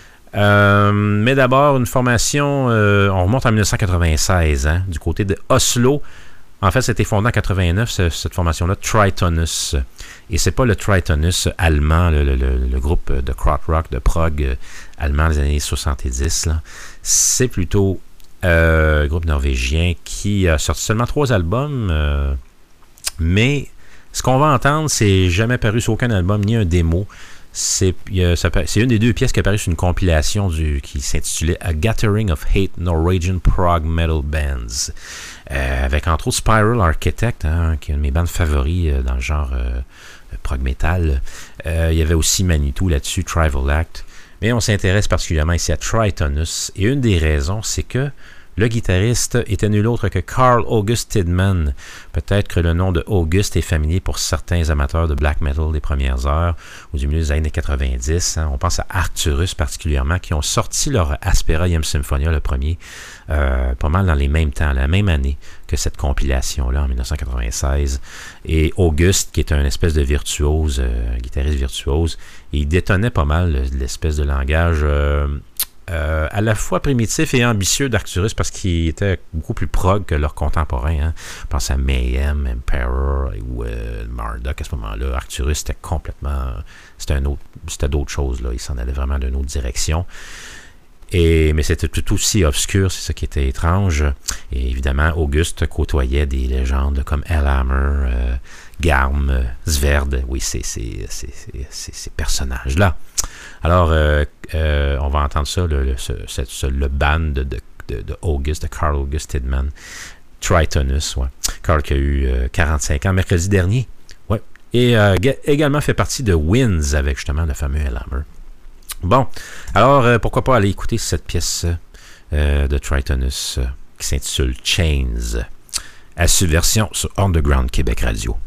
Mais d'abord, une formation, on remonte en 1996, hein, du côté de Oslo. En fait, c'était fondé en 89, cette formation-là, Tritonus. Et c'est pas le Tritonus allemand, le groupe de krautrock, de prog allemand des années 70. Là. C'est plutôt un groupe norvégien qui a sorti seulement 3 albums, mais ce qu'on va entendre, c'est jamais paru sur aucun album, ni un démo. C'est une des 2 pièces qui est apparue sur une compilation qui s'intitulait A Gathering of Hate Norwegian Prog Metal Bands. Avec entre autres Spiral Architect, hein, qui est une de mes bandes favoris dans le genre prog metal. Il y avait aussi Manitou là-dessus, Tribal Act. Mais on s'intéresse particulièrement ici à Tritonus. Et une des raisons, c'est que le guitariste était nul autre que Carl August Tidman. Peut-être que le nom de August est familier pour certains amateurs de black metal des premières heures ou du milieu des années 90. Hein. On pense à Arcturus particulièrement, qui ont sorti leur Aspera Yem Symphonia, le premier, pas mal dans les mêmes temps, la même année que cette compilation-là, en 1996. Et August, qui est un espèce de virtuose, guitariste virtuose, il détonnait pas mal l'espèce de langage à la fois primitif et ambitieux d'Arcturus, parce qu'il était beaucoup plus prog que leurs contemporains. Hein. Je pense à Mayhem, Emperor ou Marduk à ce moment-là. Arcturus c'était complètement... C'était d'autres choses. Là. Il s'en allait vraiment d'une autre direction. Mais c'était tout aussi obscur, c'est ça qui était étrange. Et évidemment, Auguste côtoyait des légendes comme Hellhammer, Garm, Sverd. Oui, c'est ces personnages-là. Alors, on va entendre ça, le band de August, de Carl August Tidman, Tritonus, ouais. Carl qui a eu 45 ans mercredi dernier, ouais. Et également fait partie de Winds avec justement le fameux Hellhammer. Bon, alors pourquoi pas aller écouter cette pièce de Tritonus qui s'intitule Chains. À Subversion sur Underground Québec Radio.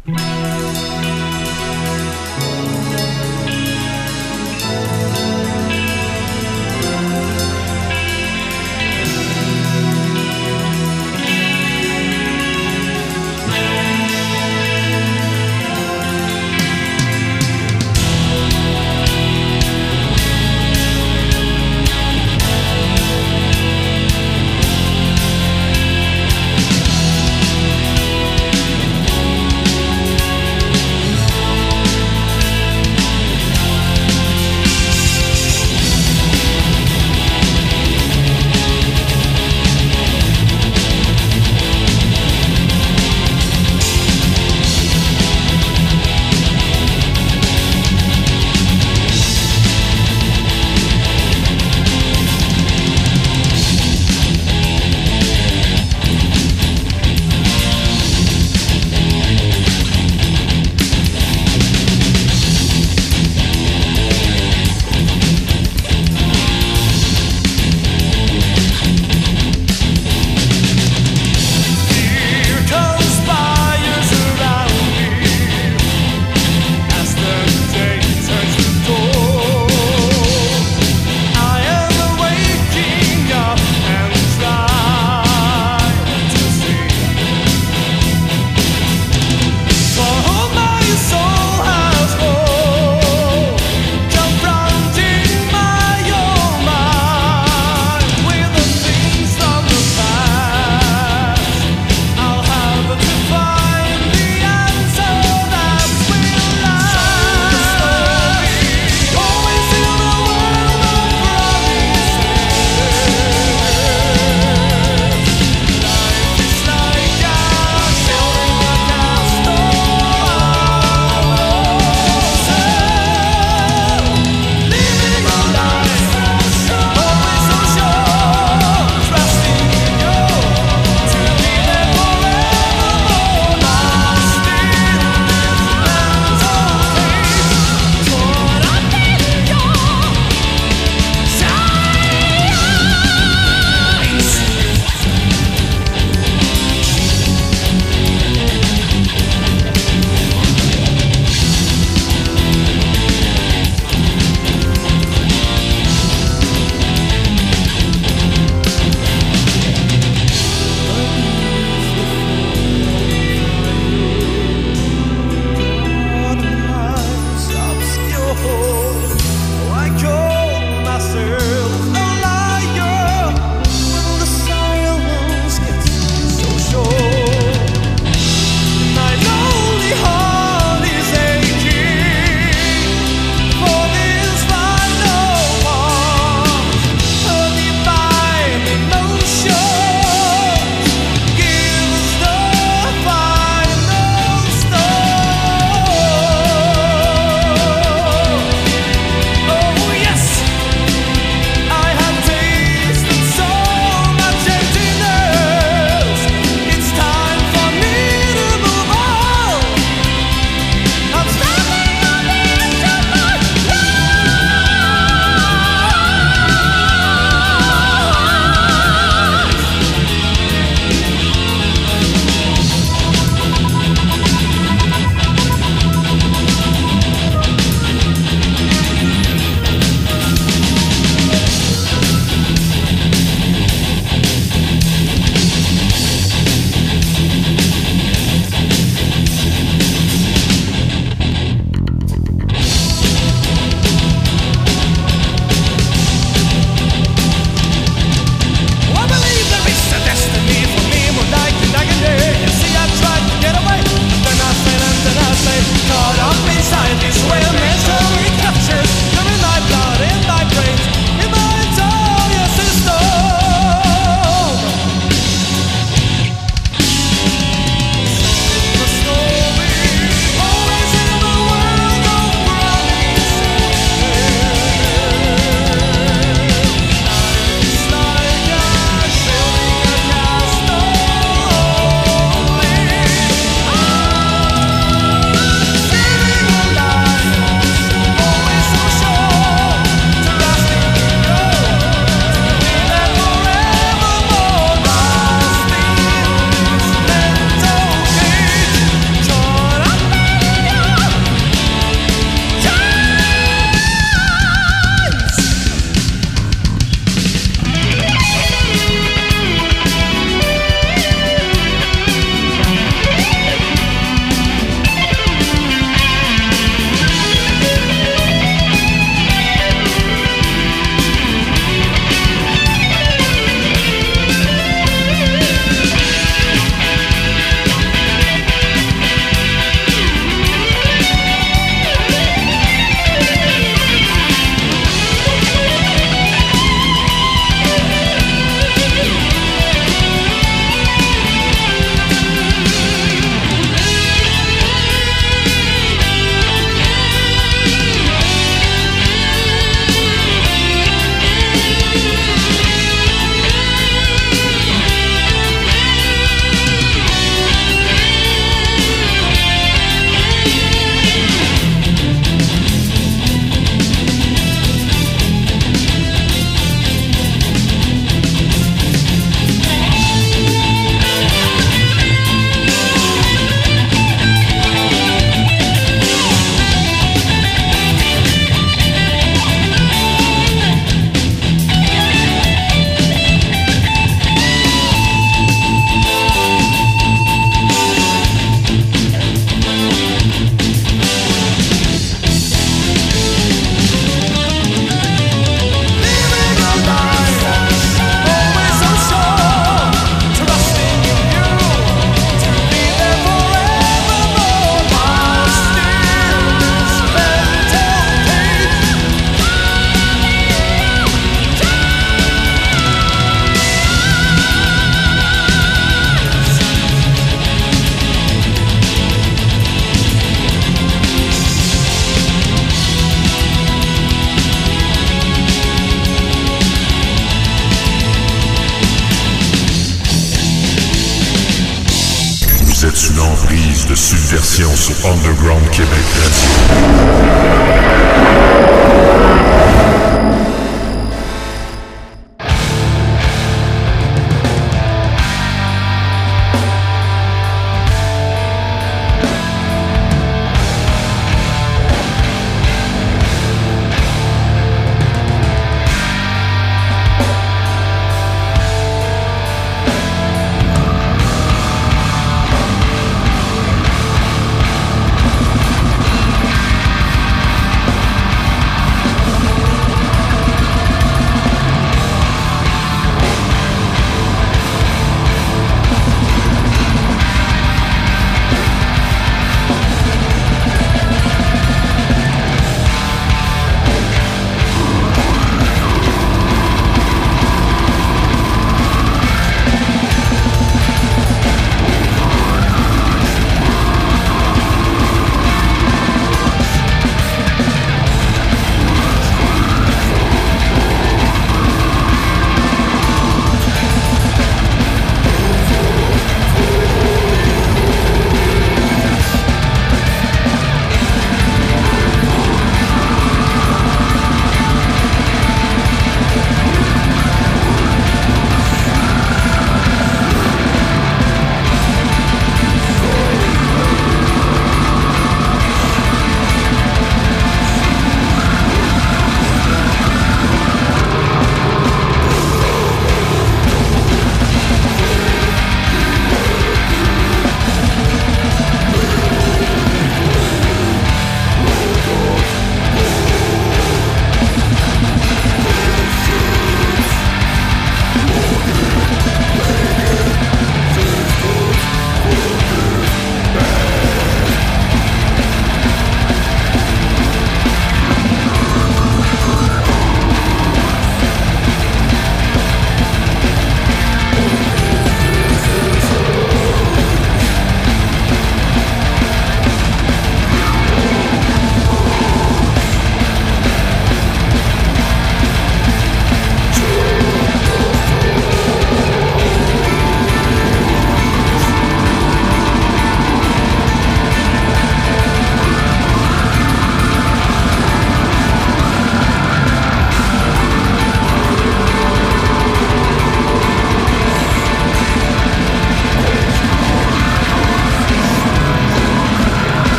Diversion sur Underground Québec Radio.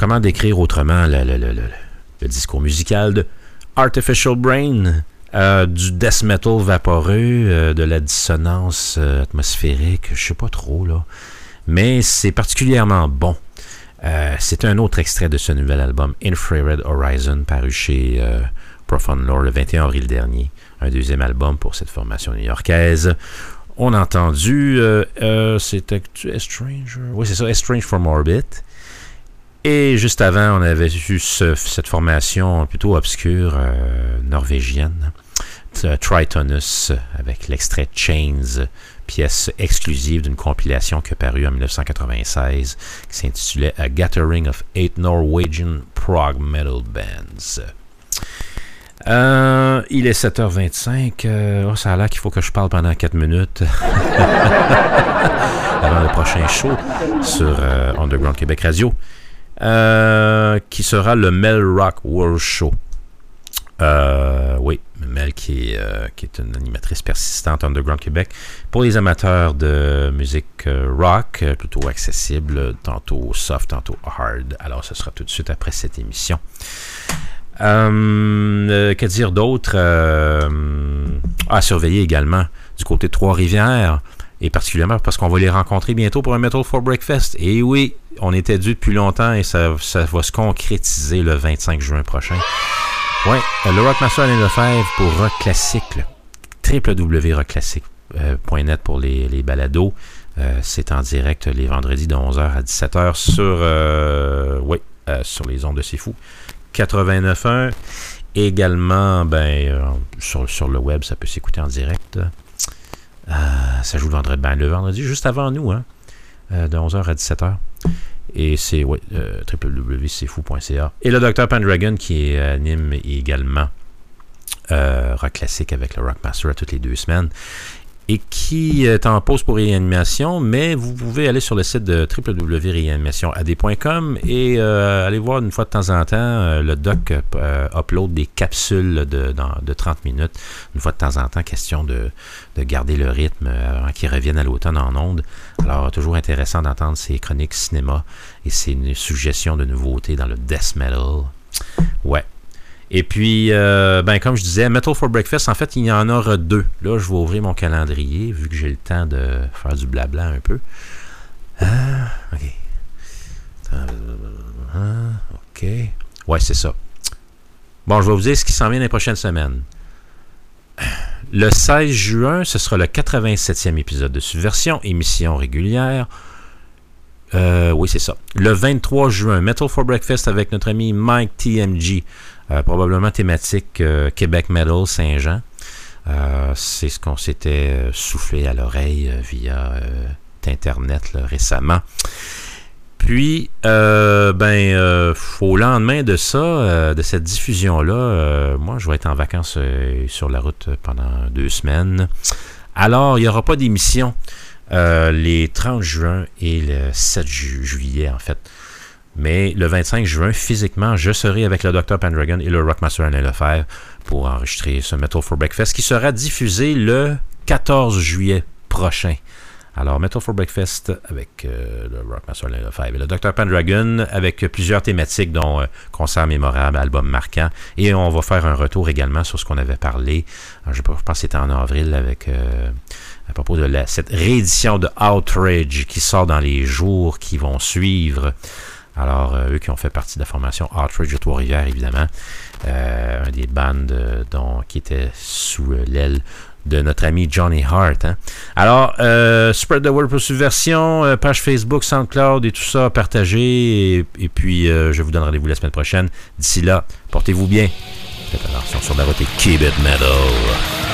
comment décrire autrement le discours musical de Artificial Brain, du death metal vaporeux, de la dissonance atmosphérique, je sais pas trop, là. Mais c'est particulièrement bon. C'est un autre extrait de ce nouvel album, Infrared Horizon, paru chez Profound Lore le 21 avril dernier. Un deuxième album pour cette formation new-yorkaise. On a entendu, c'était Estranged, oui c'est ça, Estranged from Orbit. Et juste avant, on avait eu cette formation plutôt obscure norvégienne, Tritonus, avec l'extrait Chains, pièce exclusive d'une compilation qui est parue en 1996, qui s'intitulait A Gathering of 8 Norwegian Prog Metal Bands. Il est 7h25. Ça a l'air qu'il faut que je parle pendant 4 minutes avant le prochain show sur Underground Québec Radio, qui sera le Mel Rock World Show. Oui, Mel qui est une animatrice persistante Underground Québec pour les amateurs de musique rock, plutôt accessible, tantôt soft, tantôt hard. Alors ce sera tout de suite après cette émission. Que dire d'autre? À surveiller également du côté de Trois-Rivières, et particulièrement parce qu'on va les rencontrer bientôt pour un Metal for Breakfast. Et oui, on était dû depuis longtemps et ça va se concrétiser le 25 juin prochain. Ouais, le Rockmaster Alain Lefebvre pour Rock Classique, www.rockclassique.net pour les balados. C'est en direct les vendredis de 11h à 17h sur les ondes de C'est Fou 89.1. Également, sur le web, ça peut s'écouter en direct. Ça joue le vendredi juste avant nous, hein, de 11h à 17h. Et c'est www.cfou.ca. Et le Dr. Pendragon qui anime également Rock Classique avec le Rockmaster à toutes les 2 semaines. Et qui est en pause pour réanimation, mais vous pouvez aller sur le site de www.reanimationad.com et aller voir une fois de temps en temps. Le doc upload des capsules de 30 minutes. Une fois de temps en temps, question de garder le rythme avant qu'ils reviennent à l'automne en ondes. Alors, toujours intéressant d'entendre ces chroniques cinéma et ces suggestions de nouveautés dans le death metal. Ouais. Et puis, comme je disais, Metal for Breakfast, en fait, il y en aura 2. Là, je vais ouvrir mon calendrier, vu que j'ai le temps de faire du blabla un peu. OK. OK. Ouais, c'est ça. Bon, je vais vous dire ce qui s'en vient dans les prochaines semaines. Le 16 juin, ce sera le 87e épisode de Subversion, émission régulière. Oui, c'est ça. Le 23 juin, Metal for Breakfast avec notre ami Mike TMG. Probablement thématique Québec Metal Saint-Jean. C'est ce qu'on s'était soufflé à l'oreille via Internet là, récemment. Puis, au lendemain de ça, de cette diffusion-là, moi, je vais être en vacances sur la route pendant 2 semaines. Alors, il n'y aura pas d'émission les 30 juin et le 7 juillet, en fait. Mais le 25 juin, physiquement, je serai avec le Dr. Pendragon et le Rockmaster Alain Lefebvre pour enregistrer ce Metal for Breakfast qui sera diffusé le 14 juillet prochain. Alors, Metal for Breakfast avec le Rockmaster Alain Lefebvre et le Dr. Pendragon avec plusieurs thématiques dont concert mémorable, album marquant. Et on va faire un retour également sur ce qu'on avait parlé. Alors, je pense que c'était en avril avec à propos de cette réédition de Outrage qui sort dans les jours qui vont suivre. Alors, eux qui ont fait partie de la formation Outrage de Trois-Rivières, évidemment, un des bands qui était sous l'aile de notre ami Johnny Hart. Hein. Alors, Spread the Word pour Subversion, page Facebook, SoundCloud et tout ça, partagez. Et puis, je vous donne rendez-vous la semaine prochaine. D'ici là, portez-vous bien. Faites attention sur la route et keep it metal.